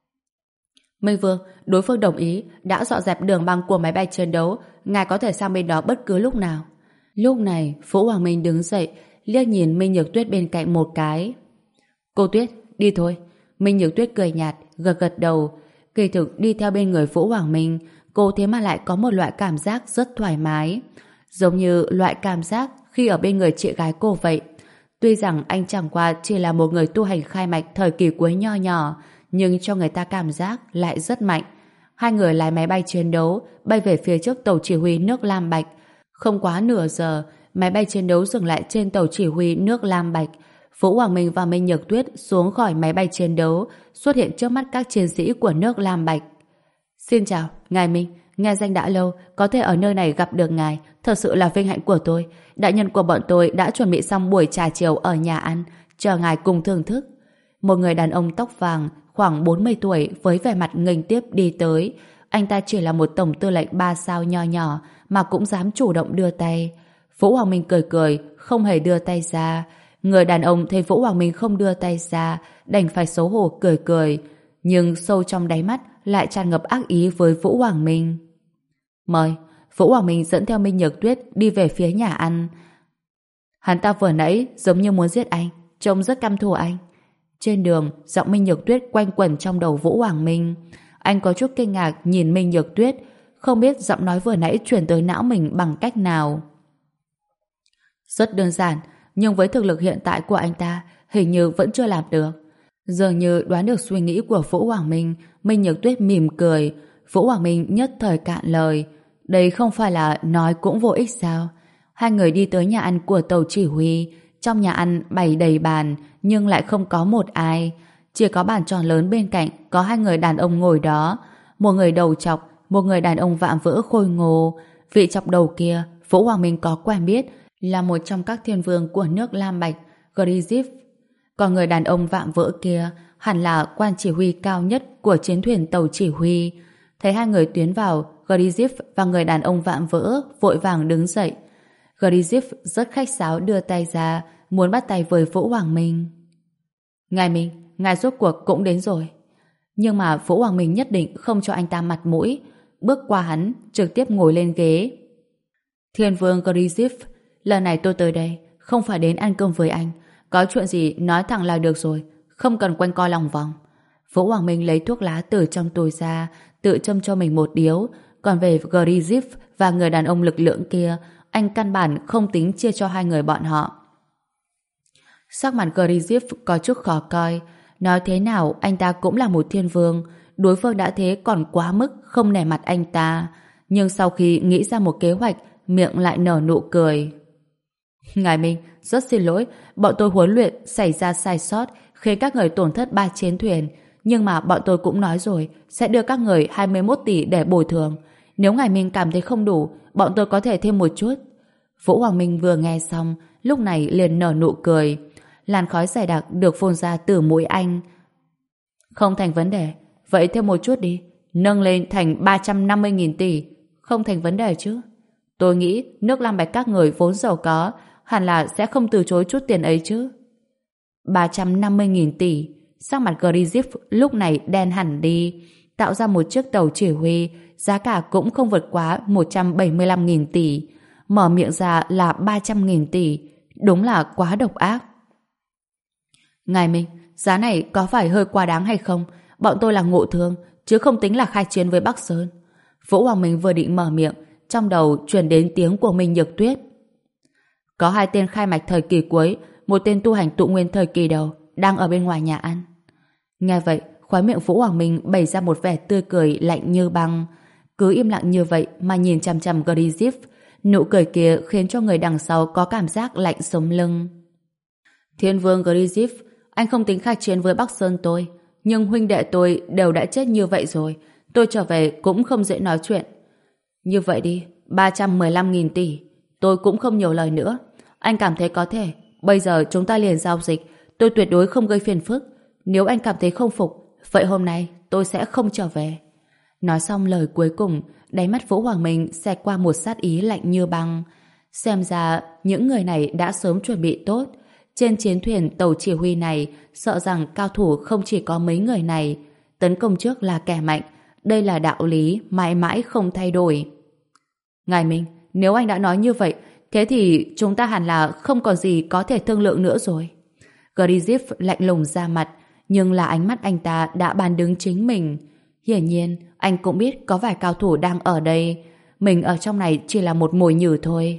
Speaker 1: Minh Vương, đối phương đồng ý, đã dọn dẹp đường băng của máy bay chiến đấu, ngài có thể sang bên đó bất cứ lúc nào. Lúc này, Vũ Hoàng Minh đứng dậy, liếc nhìn Minh Nhược Tuyết bên cạnh một cái. Cô Tuyết, đi thôi. Minh Nhược Tuyết cười nhạt, gật gật đầu. Kỳ thực đi theo bên người Vũ Hoàng Minh, cô thế mà lại có một loại cảm giác rất thoải mái. Giống như loại cảm giác khi ở bên người chị gái cô vậy. Tuy rằng anh chẳng qua chỉ là một người tu hành khai mạch thời kỳ cuối nho nhỏ, nhưng cho người ta cảm giác lại rất mạnh. Hai người lái máy bay chiến đấu bay về phía trước tàu chỉ huy nước Lam Bạch. Không quá nửa giờ, máy bay chiến đấu dừng lại trên tàu chỉ huy nước Lam Bạch. Vũ Hoàng Minh và Minh Nhược Tuyết xuống khỏi máy bay chiến đấu, xuất hiện trước mắt các chiến sĩ của nước Lam Bạch. Xin chào, ngài Minh, nghe danh đã lâu, có thể ở nơi này gặp được ngài, thật sự là vinh hạnh của tôi. Đại nhân của bọn tôi đã chuẩn bị xong buổi trà chiều ở nhà ăn, chờ ngài cùng thưởng thức. Một người đàn ông tóc vàng, khoảng bốn mươi tuổi với vẻ mặt nghênh tiếp đi tới. Anh ta chỉ là một tổng tư lệnh ba sao nho nhỏ mà cũng dám chủ động đưa tay. Vũ Hoàng Minh cười cười, không hề đưa tay ra. Người đàn ông thấy Vũ Hoàng Minh không đưa tay ra, đành phải xấu hổ cười cười. Nhưng sâu trong đáy mắt lại tràn ngập ác ý với Vũ Hoàng Minh. Mời. Vũ Hoàng Minh dẫn theo Minh Nhược Tuyết đi về phía nhà ăn. Hắn ta vừa nãy giống như muốn giết anh, trông rất căm thù anh. Trên đường, giọng Minh Nhược Tuyết quanh quẩn trong đầu Vũ Hoàng Minh. Anh có chút kinh ngạc nhìn Minh Nhược Tuyết, không biết giọng nói vừa nãy truyền tới não mình bằng cách nào. Rất đơn giản, nhưng với thực lực hiện tại của anh ta, hình như vẫn chưa làm được. Dường như đoán được suy nghĩ của Vũ Hoàng Minh, Minh Nhược Tuyết mỉm cười. Vũ Hoàng Minh nhất thời cạn lời. Đây không phải là nói cũng vô ích sao? Hai người đi tới nhà ăn của tàu chỉ huy. Trong nhà ăn bày đầy bàn, nhưng lại không có một ai. Chỉ có bàn tròn lớn bên cạnh, có hai người đàn ông ngồi đó. Một người đầu trọc, một người đàn ông vạm vỡ khôi ngô. Vị trọc đầu kia, Vũ Hoàng Minh có quen biết, là một trong các thiên vương của nước Lam Bạch, Grizip. Còn người đàn ông vạm vỡ kia hẳn là quan chỉ huy cao nhất của chiến thuyền tàu chỉ huy. Thấy hai người tiến vào, Grizip và người đàn ông vạm vỡ vội vàng đứng dậy. Grizip rất khách sáo đưa tay ra, muốn bắt tay với Vũ Hoàng Minh. Ngài Minh, ngài rốt cuộc cũng đến rồi. Nhưng mà Vũ Hoàng Minh nhất định không cho anh ta mặt mũi, bước qua hắn, trực tiếp ngồi lên ghế. Thiên Vương Grizif, lần này tôi tới đây không phải đến ăn cơm với anh, có chuyện gì nói thẳng là được rồi, không cần quanh co lòng vòng. Vũ Hoàng Minh lấy thuốc lá từ trong túi ra, tự châm cho mình một điếu, còn về Grizif và người đàn ông lực lượng kia, anh căn bản không tính chia cho hai người bọn họ. Sắc mặt Grizif có chút khó coi, nói thế nào anh ta cũng là một thiên vương, đối phương đã thế còn quá mức không nể mặt anh ta, nhưng sau khi nghĩ ra một kế hoạch, miệng lại nở nụ cười. Ngài Minh, rất xin lỗi, bọn tôi huấn luyện xảy ra sai sót khiến các người tổn thất ba chiến thuyền, nhưng mà bọn tôi cũng nói rồi sẽ đưa các người hai mươi mốt tỷ để bồi thường. Nếu ngài Minh cảm thấy không đủ, bọn tôi có thể thêm một chút. Vũ Hoàng Minh vừa nghe xong, lúc này liền nở nụ cười. Làn khói dày đặc được phun ra từ mũi anh. Không thành vấn đề, vậy thêm một chút đi, nâng lên thành ba trăm năm mươi nghìn tỷ. Không thành vấn đề chứ. Tôi nghĩ nước Lam Bạch các người vốn giàu có, hẳn là sẽ không từ chối chút tiền ấy chứ. ba trăm năm mươi nghìn tỷ. Sắc mặt Grizif lúc này đen hẳn đi, tạo ra một chiếc tàu chỉ huy, giá cả cũng không vượt quá một trăm bảy mươi lăm nghìn tỷ. Mở miệng ra là ba trăm nghìn tỷ. Đúng là quá độc ác. Ngài Minh, giá này có phải hơi quá đáng hay không? Bọn tôi là ngộ thương, chứ không tính là khai chiến với Bắc Sơn. Vũ Hoàng Minh vừa định mở miệng, trong đầu truyền đến tiếng của Minh Nhược Tuyết. Có hai tên khai mạch thời kỳ cuối, một tên tu hành tụ nguyên thời kỳ đầu, đang ở bên ngoài nhà ăn. Nghe vậy, khóe miệng Vũ Hoàng Minh bày ra một vẻ tươi cười lạnh như băng. Cứ im lặng như vậy mà nhìn chằm chằm Grizif, nụ cười kia khiến cho người đằng sau có cảm giác lạnh sống lưng. Thiên Vương Grizif, anh không tính khai chiến với Bắc Sơn tôi, nhưng huynh đệ tôi đều đã chết như vậy rồi, tôi trở về cũng không dễ nói chuyện. Như vậy đi, ba trăm mười lăm nghìn tỷ, tôi cũng không nhiều lời nữa. Anh cảm thấy có thể, bây giờ chúng ta liền giao dịch, tôi tuyệt đối không gây phiền phức. Nếu anh cảm thấy không phục, vậy hôm nay tôi sẽ không trở về. Nói xong lời cuối cùng, đáy mắt Vũ Hoàng Minh xẹt qua một sát ý lạnh như băng. Xem ra những người này đã sớm chuẩn bị tốt. Trên chiến thuyền tàu chỉ huy này, sợ rằng cao thủ không chỉ có mấy người này. Tấn công trước là kẻ mạnh, đây là đạo lý mãi mãi không thay đổi. Ngài Minh, nếu anh đã nói như vậy, thế thì chúng ta hẳn là không còn gì có thể thương lượng nữa rồi. Grizif lạnh lùng ra mặt, nhưng là ánh mắt anh ta đã bàn đứng chính mình. Hiển nhiên, anh cũng biết có vài cao thủ đang ở đây. Mình ở trong này chỉ là một mồi nhử thôi.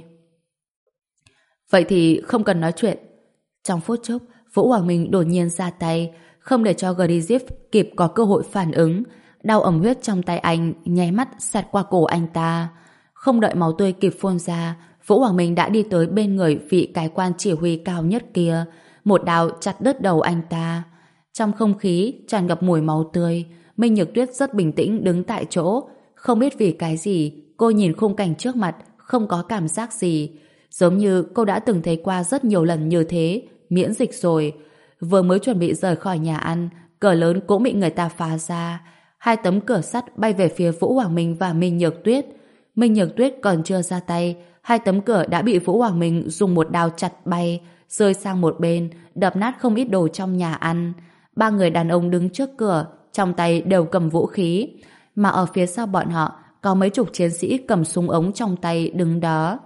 Speaker 1: Vậy thì không cần nói chuyện. Trong phút chốc, Vũ Hoàng Minh đột nhiên ra tay, không để cho Grizif kịp có cơ hội phản ứng. Đau ẩm huyết trong tay anh nháy mắt xẹt qua cổ anh ta. Không đợi máu tươi kịp phun ra, Vũ Hoàng Minh đã đi tới bên người vị cái quan chỉ huy cao nhất kia, một đao chặt đứt đầu anh ta. Trong không khí tràn ngập mùi máu tươi, Minh Nhược Tuyết rất bình tĩnh đứng tại chỗ, không biết vì cái gì, cô nhìn khung cảnh trước mặt không có cảm giác gì, giống như cô đã từng thấy qua rất nhiều lần như thế, miễn dịch rồi. Vừa mới chuẩn bị rời khỏi nhà ăn, cửa lớn cũng bị người ta phá ra, hai tấm cửa sắt bay về phía Vũ Hoàng Minh và Minh Nhược Tuyết. Minh Nhược Tuyết còn chưa ra tay, hai tấm cửa đã bị Vũ Hoàng Minh dùng một đao chặt bay, rơi sang một bên, đập nát không ít đồ trong nhà ăn. Ba người đàn ông đứng trước cửa, trong tay đều cầm vũ khí, mà ở phía sau bọn họ có mấy chục chiến sĩ cầm súng ống trong tay đứng đó.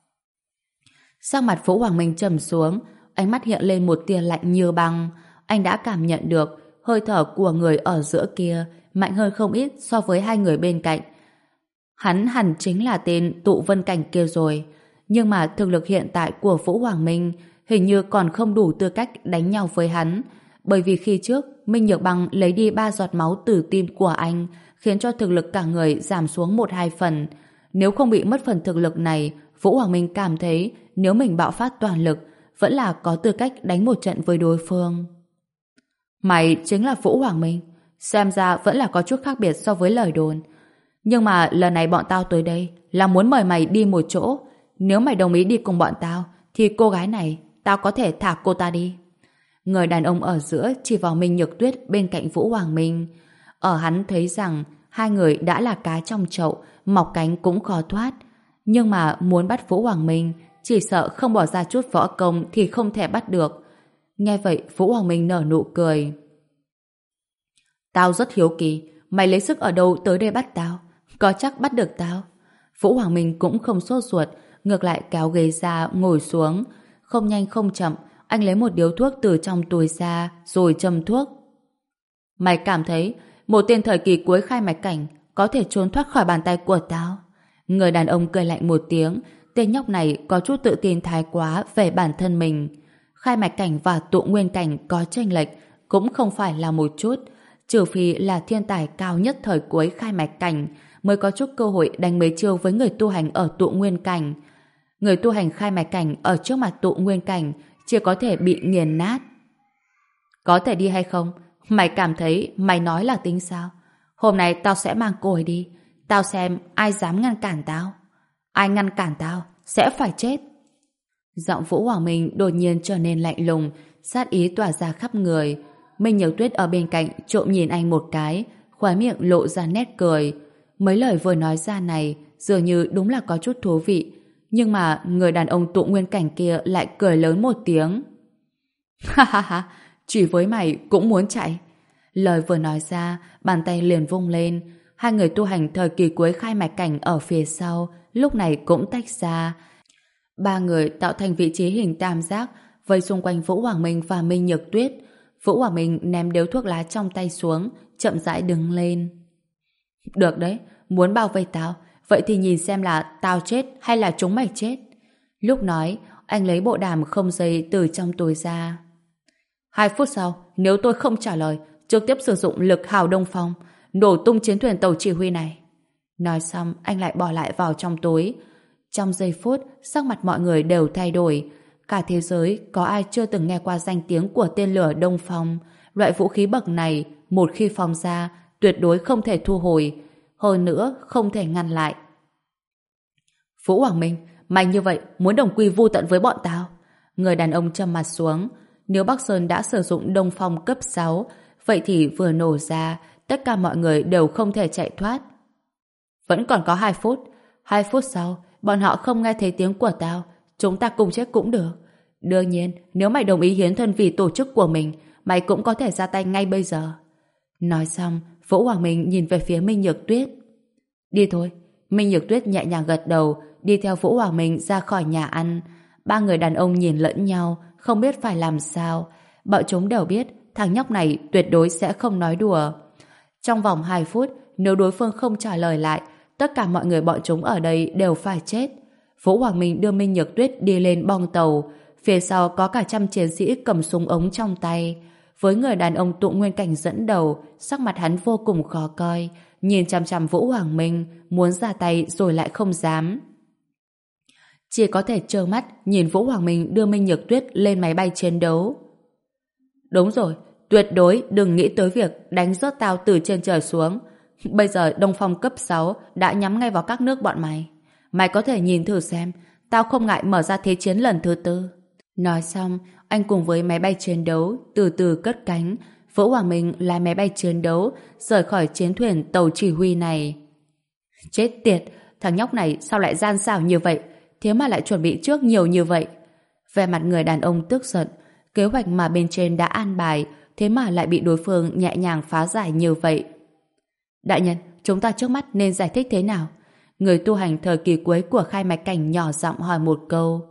Speaker 1: Sắc mặt Vũ Hoàng Minh trầm xuống, ánh mắt hiện lên một tia lạnh như băng. Anh đã cảm nhận được hơi thở của người ở giữa kia mạnh hơn không ít so với hai người bên cạnh. Hắn hẳn chính là tên Tụ Vân Cảnh kia rồi, nhưng mà thực lực hiện tại của Vũ Hoàng Minh hình như còn không đủ tư cách đánh nhau với hắn, bởi vì khi trước Minh Nhược Băng lấy đi ba giọt máu từ tim của anh, khiến cho thực lực cả người giảm xuống một hai phần. Nếu không bị mất phần thực lực này, Vũ Hoàng Minh cảm thấy nếu mình bạo phát toàn lực vẫn là có tư cách đánh một trận với đối phương. Mày chính là Vũ Hoàng Minh, xem ra vẫn là có chút khác biệt so với lời đồn. Nhưng mà lần này bọn tao tới đây là muốn mời mày đi một chỗ. Nếu mày đồng ý đi cùng bọn tao thì cô gái này tao có thể thả cô ta đi. Người đàn ông ở giữa chỉ vào Minh Nhược Tuyết bên cạnh Vũ Hoàng Minh. Ở hắn thấy rằng hai người đã là cá trong chậu, mọc cánh cũng khó thoát. Nhưng mà muốn bắt Vũ Hoàng Minh, chỉ sợ không bỏ ra chút võ công thì không thể bắt được. Nghe vậy Vũ Hoàng Minh nở nụ cười. Tao rất hiếu kỳ, mày lấy sức ở đâu tới đây bắt tao? Có chắc bắt được tao? Vũ Hoàng Minh cũng không sốt ruột, ngược lại kéo ghế ra ngồi xuống. Không nhanh không chậm, anh lấy một điếu thuốc từ trong túi ra rồi châm thuốc. Mày cảm thấy một tên thời kỳ cuối khai mạch cảnh có thể trốn thoát khỏi bàn tay của tao? Người đàn ông cười lạnh một tiếng. Tên nhóc này có chút tự tin thái quá về bản thân mình. Khai mạch cảnh và tụ nguyên cảnh có chênh lệch cũng không phải là một chút, trừ phi là thiên tài cao nhất thời cuối khai mạch cảnh mới có chút cơ hội đánh mấy chiêu với người tu hành ở tụ nguyên cảnh. Người tu hành khai mạch cảnh ở trước mặt tụ nguyên cảnh chỉ có thể bị nghiền nát. Có thể đi hay không? Mày cảm thấy mày nói là tính sao? Hôm nay tao sẽ mang cô ấy đi. Tao xem ai dám ngăn cản tao. Ai ngăn cản tao sẽ phải chết. Giọng Vũ Hoàng Minh đột nhiên trở nên lạnh lùng, sát ý tỏa ra khắp người. Minh Nhược Tuyết ở bên cạnh trộm nhìn anh một cái, khóe miệng lộ ra nét cười. Mấy lời vừa nói ra này dường như đúng là có chút thú vị, nhưng mà người đàn ông tụ nguyên cảnh kia lại cười lớn một tiếng. Ha ha ha, chỉ với mày cũng muốn chạy. Lời vừa nói ra, bàn tay liền vung lên. Hai người tu hành thời kỳ cuối khai mạch cảnh ở phía sau lúc này cũng tách ra. Ba người tạo thành vị trí hình tam giác vây xung quanh Vũ Hoàng Minh và Minh Nhược Tuyết. Vũ Hoàng Minh ném điếu thuốc lá trong tay xuống, chậm rãi đứng lên. Được đấy, muốn bao vây tao, vậy thì nhìn xem là tao chết hay là chúng mày chết. Lúc nói, anh lấy bộ đàm không dây từ trong túi ra. Hai phút sau, nếu tôi không trả lời, trực tiếp sử dụng lực hào đông phong, nổ tung chiến thuyền tàu chỉ huy này. Nói xong, anh lại bỏ lại vào trong túi. Trong giây phút, sắc mặt mọi người đều thay đổi. Cả thế giới có ai chưa từng nghe qua danh tiếng của tên lửa Đông Phong. Loại vũ khí bậc này, một khi phóng ra, tuyệt đối không thể thu hồi. Hơn nữa, không thể ngăn lại. Vũ Hoàng Minh, mày như vậy muốn đồng quy vu tận với bọn tao? Người đàn ông trầm mặt xuống. Nếu Bắc Sơn đã sử dụng Đông Phong cấp sáu, vậy thì vừa nổ ra, tất cả mọi người đều không thể chạy thoát. Vẫn còn có hai phút. Hai phút sau, bọn họ không nghe thấy tiếng của tao, chúng ta cùng chết cũng được. Đương nhiên, nếu mày đồng ý hiến thân vì tổ chức của mình, mày cũng có thể ra tay ngay bây giờ. Nói xong, Vũ Hoàng Minh nhìn về phía Minh Nhược Tuyết. Đi thôi. Minh Nhược Tuyết nhẹ nhàng gật đầu, đi theo Vũ Hoàng Minh ra khỏi nhà ăn. Ba người đàn ông nhìn lẫn nhau, không biết phải làm sao. Bọn chúng đều biết thằng nhóc này tuyệt đối sẽ không nói đùa. Trong vòng hai phút, nếu đối phương không trả lời lại, tất cả mọi người bọn chúng ở đây đều phải chết. Vũ Hoàng Minh đưa Minh Nhược Tuyết đi lên bong tàu. Phía sau có cả trăm chiến sĩ cầm súng ống trong tay. Với người đàn ông tụ nguyên cảnh dẫn đầu, sắc mặt hắn vô cùng khó coi, nhìn chằm chằm Vũ Hoàng Minh, muốn ra tay rồi lại không dám. Chỉ có thể trơ mắt nhìn Vũ Hoàng Minh đưa Minh Nhược Tuyết lên máy bay chiến đấu. Đúng rồi, tuyệt đối đừng nghĩ tới việc đánh rớt tao từ trên trời xuống. Bây giờ Đông Phong cấp sáu đã nhắm ngay vào các nước bọn mày. Mày có thể nhìn thử xem, tao không ngại mở ra thế chiến lần thứ tư. Nói xong, anh cùng với máy bay chiến đấu từ từ cất cánh. Vũ Hoàng Minh lái máy bay chiến đấu rời khỏi chiến thuyền tàu chỉ huy này. Chết tiệt, thằng nhóc này sao lại gian xảo như vậy? Thế mà lại chuẩn bị trước nhiều như vậy. Về mặt người đàn ông tức giận, kế hoạch mà bên trên đã an bài, thế mà lại bị đối phương nhẹ nhàng phá giải như vậy. Đại nhân, chúng ta trước mắt nên giải thích thế nào? Người tu hành thời kỳ cuối của khai mạch cảnh nhỏ giọng hỏi một câu.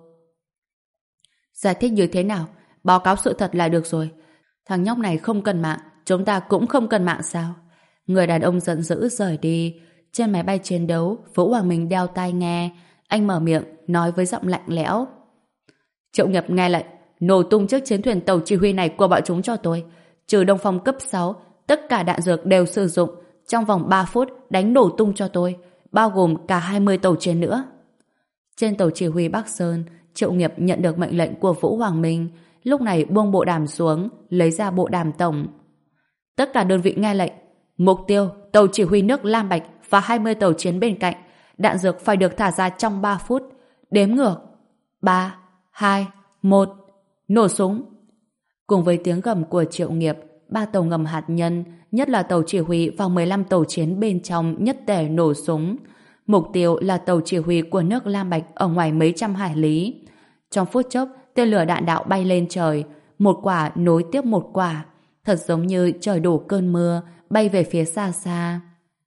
Speaker 1: Giải thích như thế nào? Báo cáo sự thật là được rồi. Thằng nhóc này không cần mạng, chúng ta cũng không cần mạng sao? Người đàn ông giận dữ rời đi. Trên máy bay chiến đấu, Vũ Hoàng Minh đeo tai nghe. Anh mở miệng, nói với giọng lạnh lẽo. Triệu Nghiệp nghe lệnh, nổ tung chiếc chiến thuyền tàu chỉ huy này của bọn chúng cho tôi. Trừ Đông Phong cấp sáu, tất cả đạn dược đều sử dụng. Trong vòng ba phút đánh nổ tung cho tôi, bao gồm cả hai mươi tàu chiến nữa. Trên tàu chỉ huy Bắc Sơn, Triệu Nghiệp nhận được mệnh lệnh của Vũ Hoàng Minh, lúc này buông bộ đàm xuống, lấy ra bộ đàm tổng. Tất cả đơn vị nghe lệnh, mục tiêu tàu chỉ huy nước Lam Bạch và hai mươi tàu chiến bên cạnh, đạn dược phải được thả ra trong ba phút. Đếm ngược. ba, hai, một, nổ súng. Cùng với tiếng gầm của Triệu Nghiệp, ba tàu ngầm hạt nhân, nhất là tàu chỉ huy và mười lăm tàu chiến bên trong nhất tề nổ súng. Mục tiêu là tàu chỉ huy của nước Lam Bạch ở ngoài mấy trăm hải lý. Trong phút chốc, tên lửa đạn đạo bay lên trời, một quả nối tiếp một quả, thật giống như trời đổ cơn mưa, bay về phía xa xa.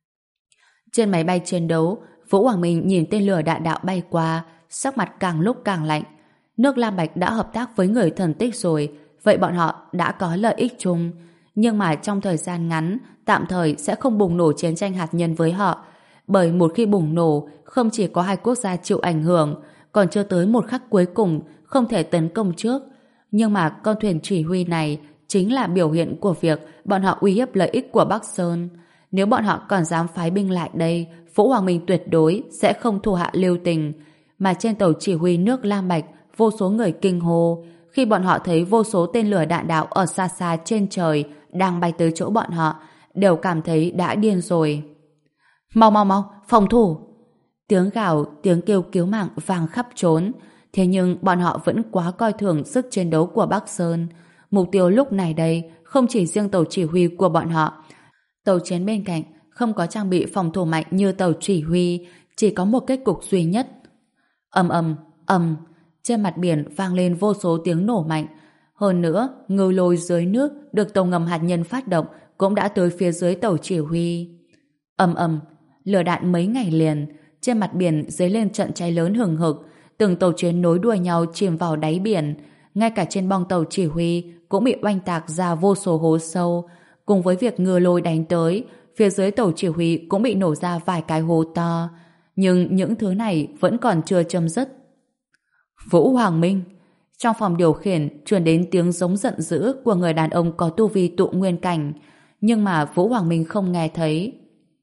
Speaker 1: Trên máy bay chiến đấu, Vũ Hoàng Minh nhìn tên lửa đạn đạo bay qua, sắc mặt càng lúc càng lạnh. Nước Lam Bạch đã hợp tác với người thần tích rồi, vậy bọn họ đã có lợi ích chung. Nhưng mà trong thời gian ngắn, tạm thời sẽ không bùng nổ chiến tranh hạt nhân với họ. Bởi một khi bùng nổ, không chỉ có hai quốc gia chịu ảnh hưởng, còn chưa tới một khắc cuối cùng không thể tấn công trước. Nhưng mà con thuyền chỉ huy này chính là biểu hiện của việc bọn họ uy hiếp lợi ích của Bắc Sơn. Nếu bọn họ còn dám phái binh lại đây, Vũ Hoàng Minh tuyệt đối sẽ không thù hạ lưu tình. Mà trên tàu chỉ huy nước Lam Bạch, vô số người kinh hô khi bọn họ thấy vô số tên lửa đạn đạo ở xa xa trên trời đang bay tới chỗ bọn họ, đều cảm thấy đã điên rồi. Mau mau mau, phòng thủ! Tiếng gào, tiếng kêu cứu mạng vang khắp trốn. Thế nhưng bọn họ vẫn quá coi thường sức chiến đấu của Bắc Sơn. Mục tiêu lúc này đây không chỉ riêng tàu chỉ huy của bọn họ. Tàu chiến bên cạnh không có trang bị phòng thủ mạnh như tàu chỉ huy, chỉ có một kết cục duy nhất. Ầm ầm, ầm, trên mặt biển vang lên vô số tiếng nổ mạnh. Hơn nữa, ngư lôi dưới nước được tàu ngầm hạt nhân phát động cũng đã tới phía dưới tàu chỉ huy. Ầm ầm, lửa đạn mấy ngày liền, trên mặt biển dấy lên trận cháy lớn hừng hực, từng tàu chiến nối đuôi nhau chìm vào đáy biển. Ngay cả trên bong tàu chỉ huy cũng bị oanh tạc ra vô số hố sâu. Cùng với việc ngư lôi đánh tới, phía dưới tàu chỉ huy cũng bị nổ ra vài cái hố to. Nhưng những thứ này vẫn còn chưa chấm dứt. Vũ Hoàng Minh! Trong phòng điều khiển truyền đến tiếng giống giận dữ của người đàn ông có tu vi tụ nguyên cảnh, nhưng mà Vũ Hoàng Minh không nghe thấy.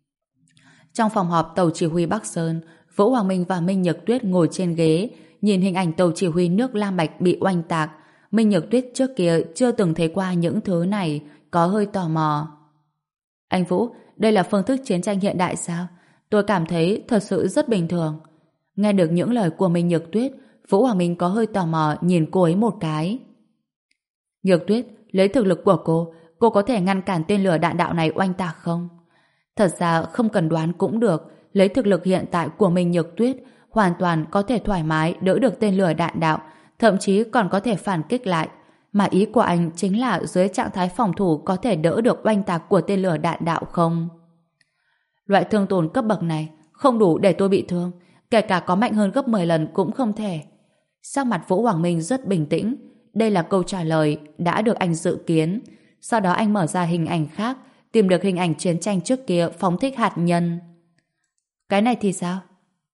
Speaker 1: Trong phòng họp tàu chỉ huy Bắc Sơn, Vũ Hoàng Minh và Minh Nhược Tuyết ngồi trên ghế, nhìn hình ảnh tàu chỉ huy nước Lam Bạch bị oanh tạc. Minh Nhược Tuyết trước kia chưa từng thấy qua những thứ này, có hơi tò mò. Anh Vũ, đây là phương thức chiến tranh hiện đại sao? Tôi cảm thấy thật sự rất bình thường. Nghe được những lời của Minh Nhược Tuyết, Vũ Hoàng Minh có hơi tò mò nhìn cô ấy một cái. Nhược Tuyết, lấy thực lực của cô, cô có thể ngăn cản tên lửa đạn đạo này oanh tạc không? Thật ra không cần đoán cũng được, lấy thực lực hiện tại của Minh Nhược Tuyết, hoàn toàn có thể thoải mái đỡ được tên lửa đạn đạo, thậm chí còn có thể phản kích lại. Mà ý của anh chính là dưới trạng thái phòng thủ có thể đỡ được oanh tạc của tên lửa đạn đạo không? Loại thương tổn cấp bậc này không đủ để tôi bị thương, kể cả có mạnh hơn gấp mười lần cũng không thể. Sắc mặt Vũ Hoàng Minh rất bình tĩnh. Đây là câu trả lời đã được anh dự kiến. Sau đó anh mở ra hình ảnh khác, tìm được hình ảnh chiến tranh trước kia phóng thích hạt nhân. Cái này thì sao?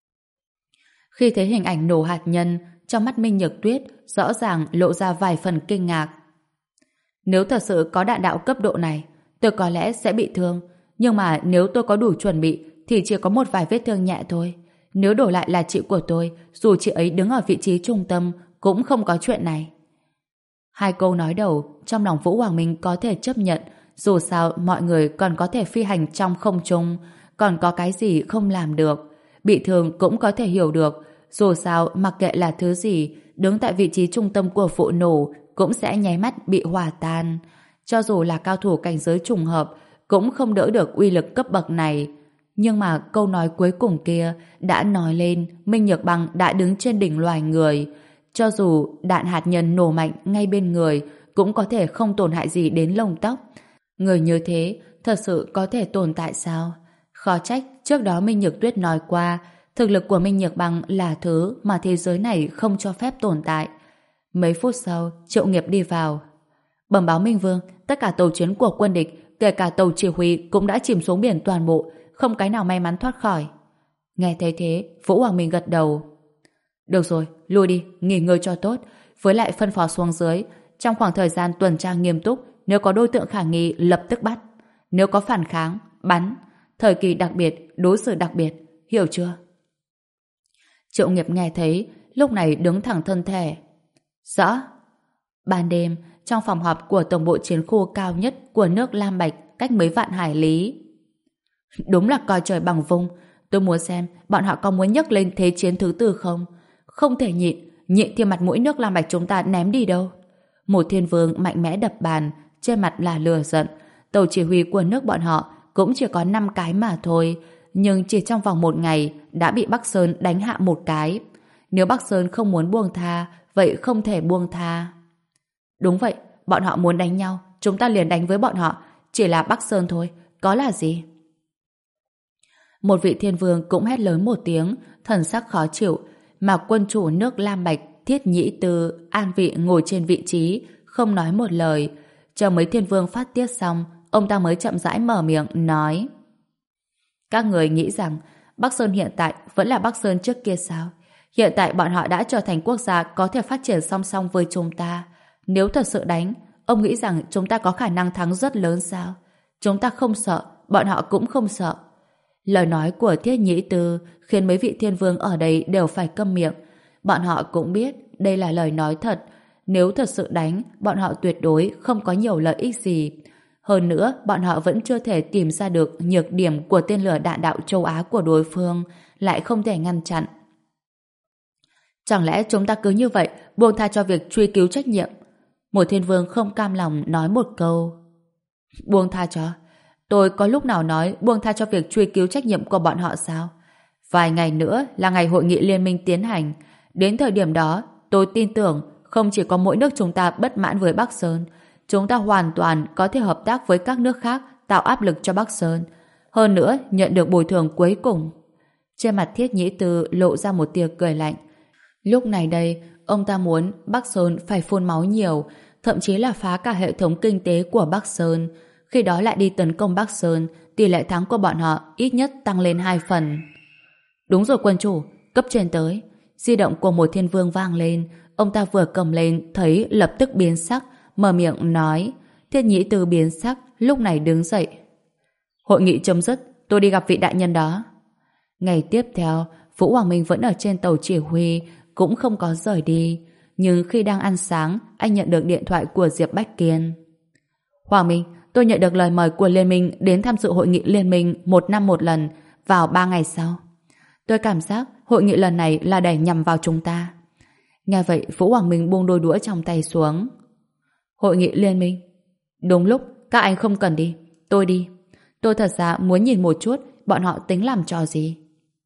Speaker 1: Khi thấy hình ảnh nổ hạt nhân, trong mắt Minh Nhược Tuyết rõ ràng lộ ra vài phần kinh ngạc. Nếu thật sự có đạn đạo cấp độ này, tôi có lẽ sẽ bị thương. Nhưng mà nếu tôi có đủ chuẩn bị thì chỉ có một vài vết thương nhẹ thôi. Nếu đổi lại là chị của tôi, dù chị ấy đứng ở vị trí trung tâm cũng không có chuyện này. Hai câu nói đầu trong lòng Vũ Hoàng Minh có thể chấp nhận. Dù sao mọi người còn có thể phi hành trong không trung, còn có cái gì không làm được. Bị thương cũng có thể hiểu được. Dù sao mặc kệ là thứ gì, đứng tại vị trí trung tâm của vụ nổ cũng sẽ nháy mắt bị hòa tan. Cho dù là cao thủ cảnh giới trùng hợp cũng không đỡ được uy lực cấp bậc này. Nhưng mà câu nói cuối cùng kia đã nói lên Minh Nhược Băng đã đứng trên đỉnh loài người. Cho dù đạn hạt nhân nổ mạnh ngay bên người cũng có thể không tổn hại gì đến lông tóc. Người như thế thật sự có thể tồn tại sao? Khó trách trước đó Minh Nhược Tuyết nói qua thực lực của Minh Nhược Băng là thứ mà thế giới này không cho phép tồn tại. Mấy phút sau, Triệu Nghiệp đi vào. Bẩm báo Minh Vương, tất cả tàu chiến của quân địch, kể cả tàu chỉ huy cũng đã chìm xuống biển toàn bộ, không cái nào may mắn thoát khỏi. Nghe thấy thế, Vũ Hoàng Minh gật đầu. Được rồi, lui đi, nghỉ ngơi cho tốt. Với lại phân phó xuống dưới, trong khoảng thời gian tuần tra nghiêm túc, nếu có đối tượng khả nghi lập tức bắt. Nếu có phản kháng, bắn. Thời kỳ đặc biệt, đối xử đặc biệt, hiểu chưa? Triệu Nghiệp nghe thấy, lúc này đứng thẳng thân thể. Rõ. Ban đêm, trong phòng họp của tổng bộ chiến khu cao nhất của nước Lam Bạch, cách mấy vạn hải lý. Đúng là coi trời bằng vung. Tôi muốn xem bọn họ có muốn nhấc lên thế chiến thứ tư không? Không thể nhịn, nhịn thì mặt mũi nước Lam Bạch chúng ta ném đi đâu. Một thiên vương mạnh mẽ đập bàn, trên mặt là lửa giận. Tàu chỉ huy của nước bọn họ cũng chỉ có năm cái mà thôi, nhưng chỉ trong vòng một ngày đã bị Bắc Sơn đánh hạ một cái. Nếu Bắc Sơn không muốn buông tha, vậy không thể buông tha. Đúng vậy, bọn họ muốn đánh nhau, chúng ta liền đánh với bọn họ. Chỉ là Bắc Sơn thôi, có là gì? Một vị thiên vương cũng hét lớn một tiếng, thần sắc khó chịu, mà quân chủ nước Lam Bạch Thiết Nhĩ Tư an vị ngồi trên vị trí, không nói một lời. Chờ mấy thiên vương phát tiết xong, ông ta mới chậm rãi mở miệng, nói: Các người nghĩ rằng Bắc Sơn hiện tại vẫn là Bắc Sơn trước kia sao? Hiện tại bọn họ đã trở thành quốc gia có thể phát triển song song với chúng ta. Nếu thật sự đánh, ông nghĩ rằng chúng ta có khả năng thắng rất lớn sao? Chúng ta không sợ, bọn họ cũng không sợ. Lời nói của Thiết Nhĩ Tư khiến mấy vị thiên vương ở đây đều phải câm miệng. Bọn họ cũng biết đây là lời nói thật. Nếu thật sự đánh, bọn họ tuyệt đối không có nhiều lợi ích gì. Hơn nữa, bọn họ vẫn chưa thể tìm ra được nhược điểm của tên lửa đạn đạo châu Á của đối phương, lại không thể ngăn chặn. Chẳng lẽ chúng ta cứ như vậy buông tha cho việc truy cứu trách nhiệm? Một thiên vương không cam lòng nói một câu. Buông tha cho? Tôi có lúc nào nói buông tha cho việc truy cứu trách nhiệm của bọn họ sao? Vài ngày nữa là ngày hội nghị liên minh tiến hành. Đến thời điểm đó, tôi tin tưởng không chỉ có mỗi nước chúng ta bất mãn với Bắc Sơn, chúng ta hoàn toàn có thể hợp tác với các nước khác tạo áp lực cho Bắc Sơn. Hơn nữa, nhận được bồi thường cuối cùng. Trên mặt Thiết Nhĩ Tư lộ ra một tia cười lạnh. Lúc này đây, ông ta muốn Bắc Sơn phải phun máu nhiều, thậm chí là phá cả hệ thống kinh tế của Bắc Sơn. Khi đó lại đi tấn công Bắc Sơn, tỷ lệ thắng của bọn họ ít nhất tăng lên hai phần. Đúng rồi quân chủ, cấp trên tới. Di động của một thiên vương vang lên, ông ta vừa cầm lên thấy lập tức biến sắc, mở miệng nói. Thiết Nhĩ Tư biến sắc, lúc này đứng dậy. Hội nghị chấm dứt, tôi đi gặp vị đại nhân đó. Ngày tiếp theo, Vũ Hoàng Minh vẫn ở trên tàu chỉ huy, cũng không có rời đi. Nhưng khi đang ăn sáng, anh nhận được điện thoại của Diệp Bách Kiên. Hoàng Minh, tôi nhận được lời mời của Liên minh đến tham dự hội nghị Liên minh một năm một lần vào ba ngày sau. Tôi cảm giác hội nghị lần này là để nhằm vào chúng ta. Nghe vậy, Vũ Hoàng Minh buông đôi đũa trong tay xuống. Hội nghị Liên minh? Đúng lúc, các anh không cần đi. Tôi đi. Tôi thật ra muốn nhìn một chút bọn họ tính làm trò gì.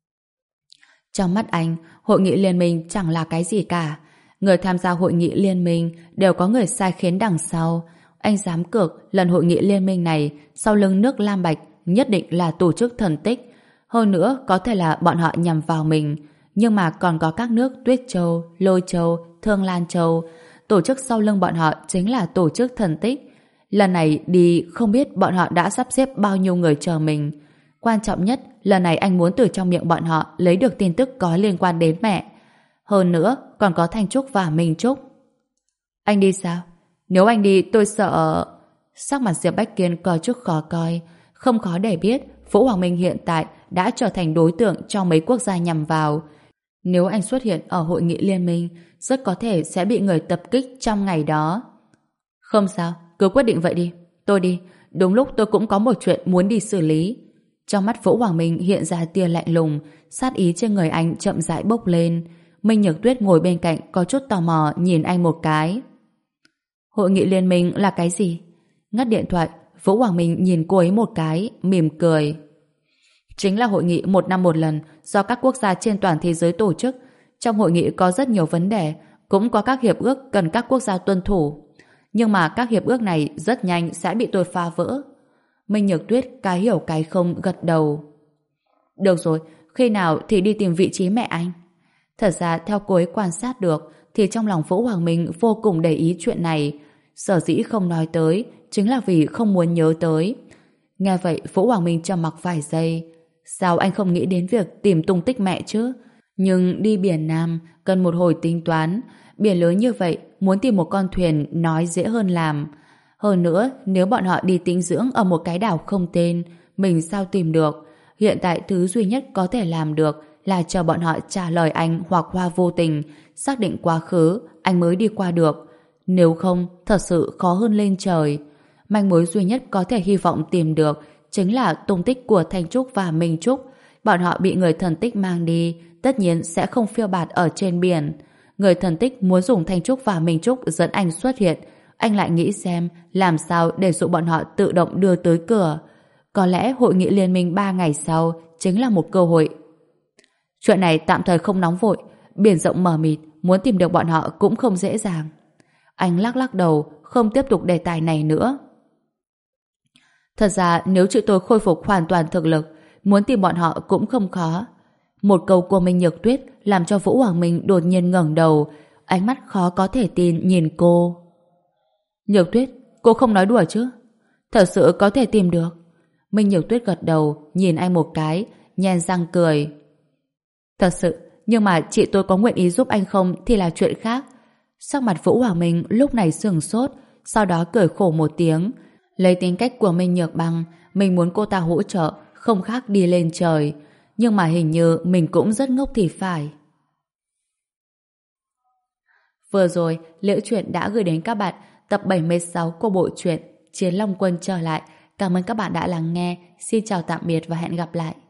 Speaker 1: Trong mắt anh, hội nghị liên minh chẳng là cái gì cả. Người tham gia hội nghị liên minh đều có người sai khiến đằng sau. Anh dám cược lần hội nghị liên minh này sau lưng nước Lam Bạch nhất định là tổ chức thần tích. Hơn nữa có thể là bọn họ nhằm vào mình. Nhưng mà còn có các nước Tuyết Châu, Lôi Châu, Thương Lan Châu. Tổ chức sau lưng bọn họ chính là tổ chức thần tích. Lần này đi không biết bọn họ đã sắp xếp bao nhiêu người chờ mình. Quan trọng nhất, lần này anh muốn từ trong miệng bọn họ lấy được tin tức có liên quan đến mẹ. Hơn nữa, còn có Thanh Trúc và Minh Trúc. Anh đi sao? Nếu anh đi, tôi sợ... Sắc mặt Diệp Bách Kiên có chút khó coi. Không khó để biết, Vũ Hoàng Minh hiện tại đã trở thành đối tượng trong mấy quốc gia nhằm vào. Nếu anh xuất hiện ở hội nghị liên minh, rất có thể sẽ bị người tập kích trong ngày đó. Không sao, cứ quyết định vậy đi. Tôi đi, đúng lúc tôi cũng có một chuyện muốn đi xử lý. Trong mắt Vũ Hoàng Minh hiện ra tia lạnh lùng, sát ý trên người anh chậm rãi bốc lên. Minh Nhược Tuyết ngồi bên cạnh có chút tò mò nhìn anh một cái. Hội nghị liên minh là cái gì? Ngắt điện thoại, Vũ Hoàng Minh nhìn cô ấy một cái, mỉm cười. Chính là hội nghị một năm một lần do các quốc gia trên toàn thế giới tổ chức. Trong hội nghị có rất nhiều vấn đề, cũng có các hiệp ước cần các quốc gia tuân thủ. Nhưng mà các hiệp ước này rất nhanh sẽ bị tôi phá vỡ. Minh Nhược Tuyết cái hiểu cái không gật đầu. Được rồi, khi nào thì đi tìm vị trí mẹ anh? Thật ra theo cô ấy quan sát được thì trong lòng Vũ Hoàng Minh vô cùng để ý chuyện này. Sở dĩ không nói tới chính là vì không muốn nhớ tới. Nghe vậy Vũ Hoàng Minh trầm mặc vài giây. Sao anh không nghĩ đến việc tìm tung tích mẹ chứ? Nhưng đi biển Nam cần một hồi tính toán. Biển lớn như vậy muốn tìm một con thuyền nói dễ hơn làm. Hơn nữa, nếu bọn họ đi tĩnh dưỡng ở một cái đảo không tên, mình sao tìm được? Hiện tại thứ duy nhất có thể làm được là chờ bọn họ trả lời anh hoặc Hoa vô tình, xác định quá khứ, anh mới đi qua được. Nếu không, thật sự khó hơn lên trời. Manh mối duy nhất có thể hy vọng tìm được chính là tung tích của Thanh Trúc và Minh Trúc. Bọn họ bị người thần tích mang đi, tất nhiên sẽ không phiêu bạt ở trên biển. Người thần tích muốn dùng Thanh Trúc và Minh Trúc dẫn anh xuất hiện. Anh lại nghĩ xem làm sao để dụ bọn họ tự động đưa tới cửa. Có lẽ hội nghị liên minh ba ngày sau chính là một cơ hội. Chuyện này tạm thời không nóng vội. Biển rộng mờ mịt, muốn tìm được bọn họ cũng không dễ dàng. Anh lắc lắc đầu, không tiếp tục đề tài này nữa. Thật ra nếu chị tôi khôi phục hoàn toàn thực lực, muốn tìm bọn họ cũng không khó. Một câu của Minh Nhược Tuyết làm cho Vũ Hoàng Minh đột nhiên ngẩng đầu, ánh mắt khó có thể tin nhìn cô. Nhược Tuyết, cô không nói đùa chứ? Thật sự có thể tìm được. Minh Nhược Tuyết gật đầu, nhìn anh một cái, nhen răng cười. Thật sự, nhưng mà chị tôi có nguyện ý giúp anh không thì là chuyện khác. Sắc mặt Vũ Hoàng Minh lúc này sửng sốt, sau đó cười khổ một tiếng. Lấy tính cách của Minh Nhược Băng, mình muốn cô ta hỗ trợ, không khác đi lên trời. Nhưng mà hình như mình cũng rất ngốc thì phải. Vừa rồi, Liễu Chuyện đã gửi đến các bạn tập bảy mươi sáu của bộ truyện Chiến Long Quân trở lại. Cảm ơn các bạn đã lắng nghe. Xin chào tạm biệt và hẹn gặp lại.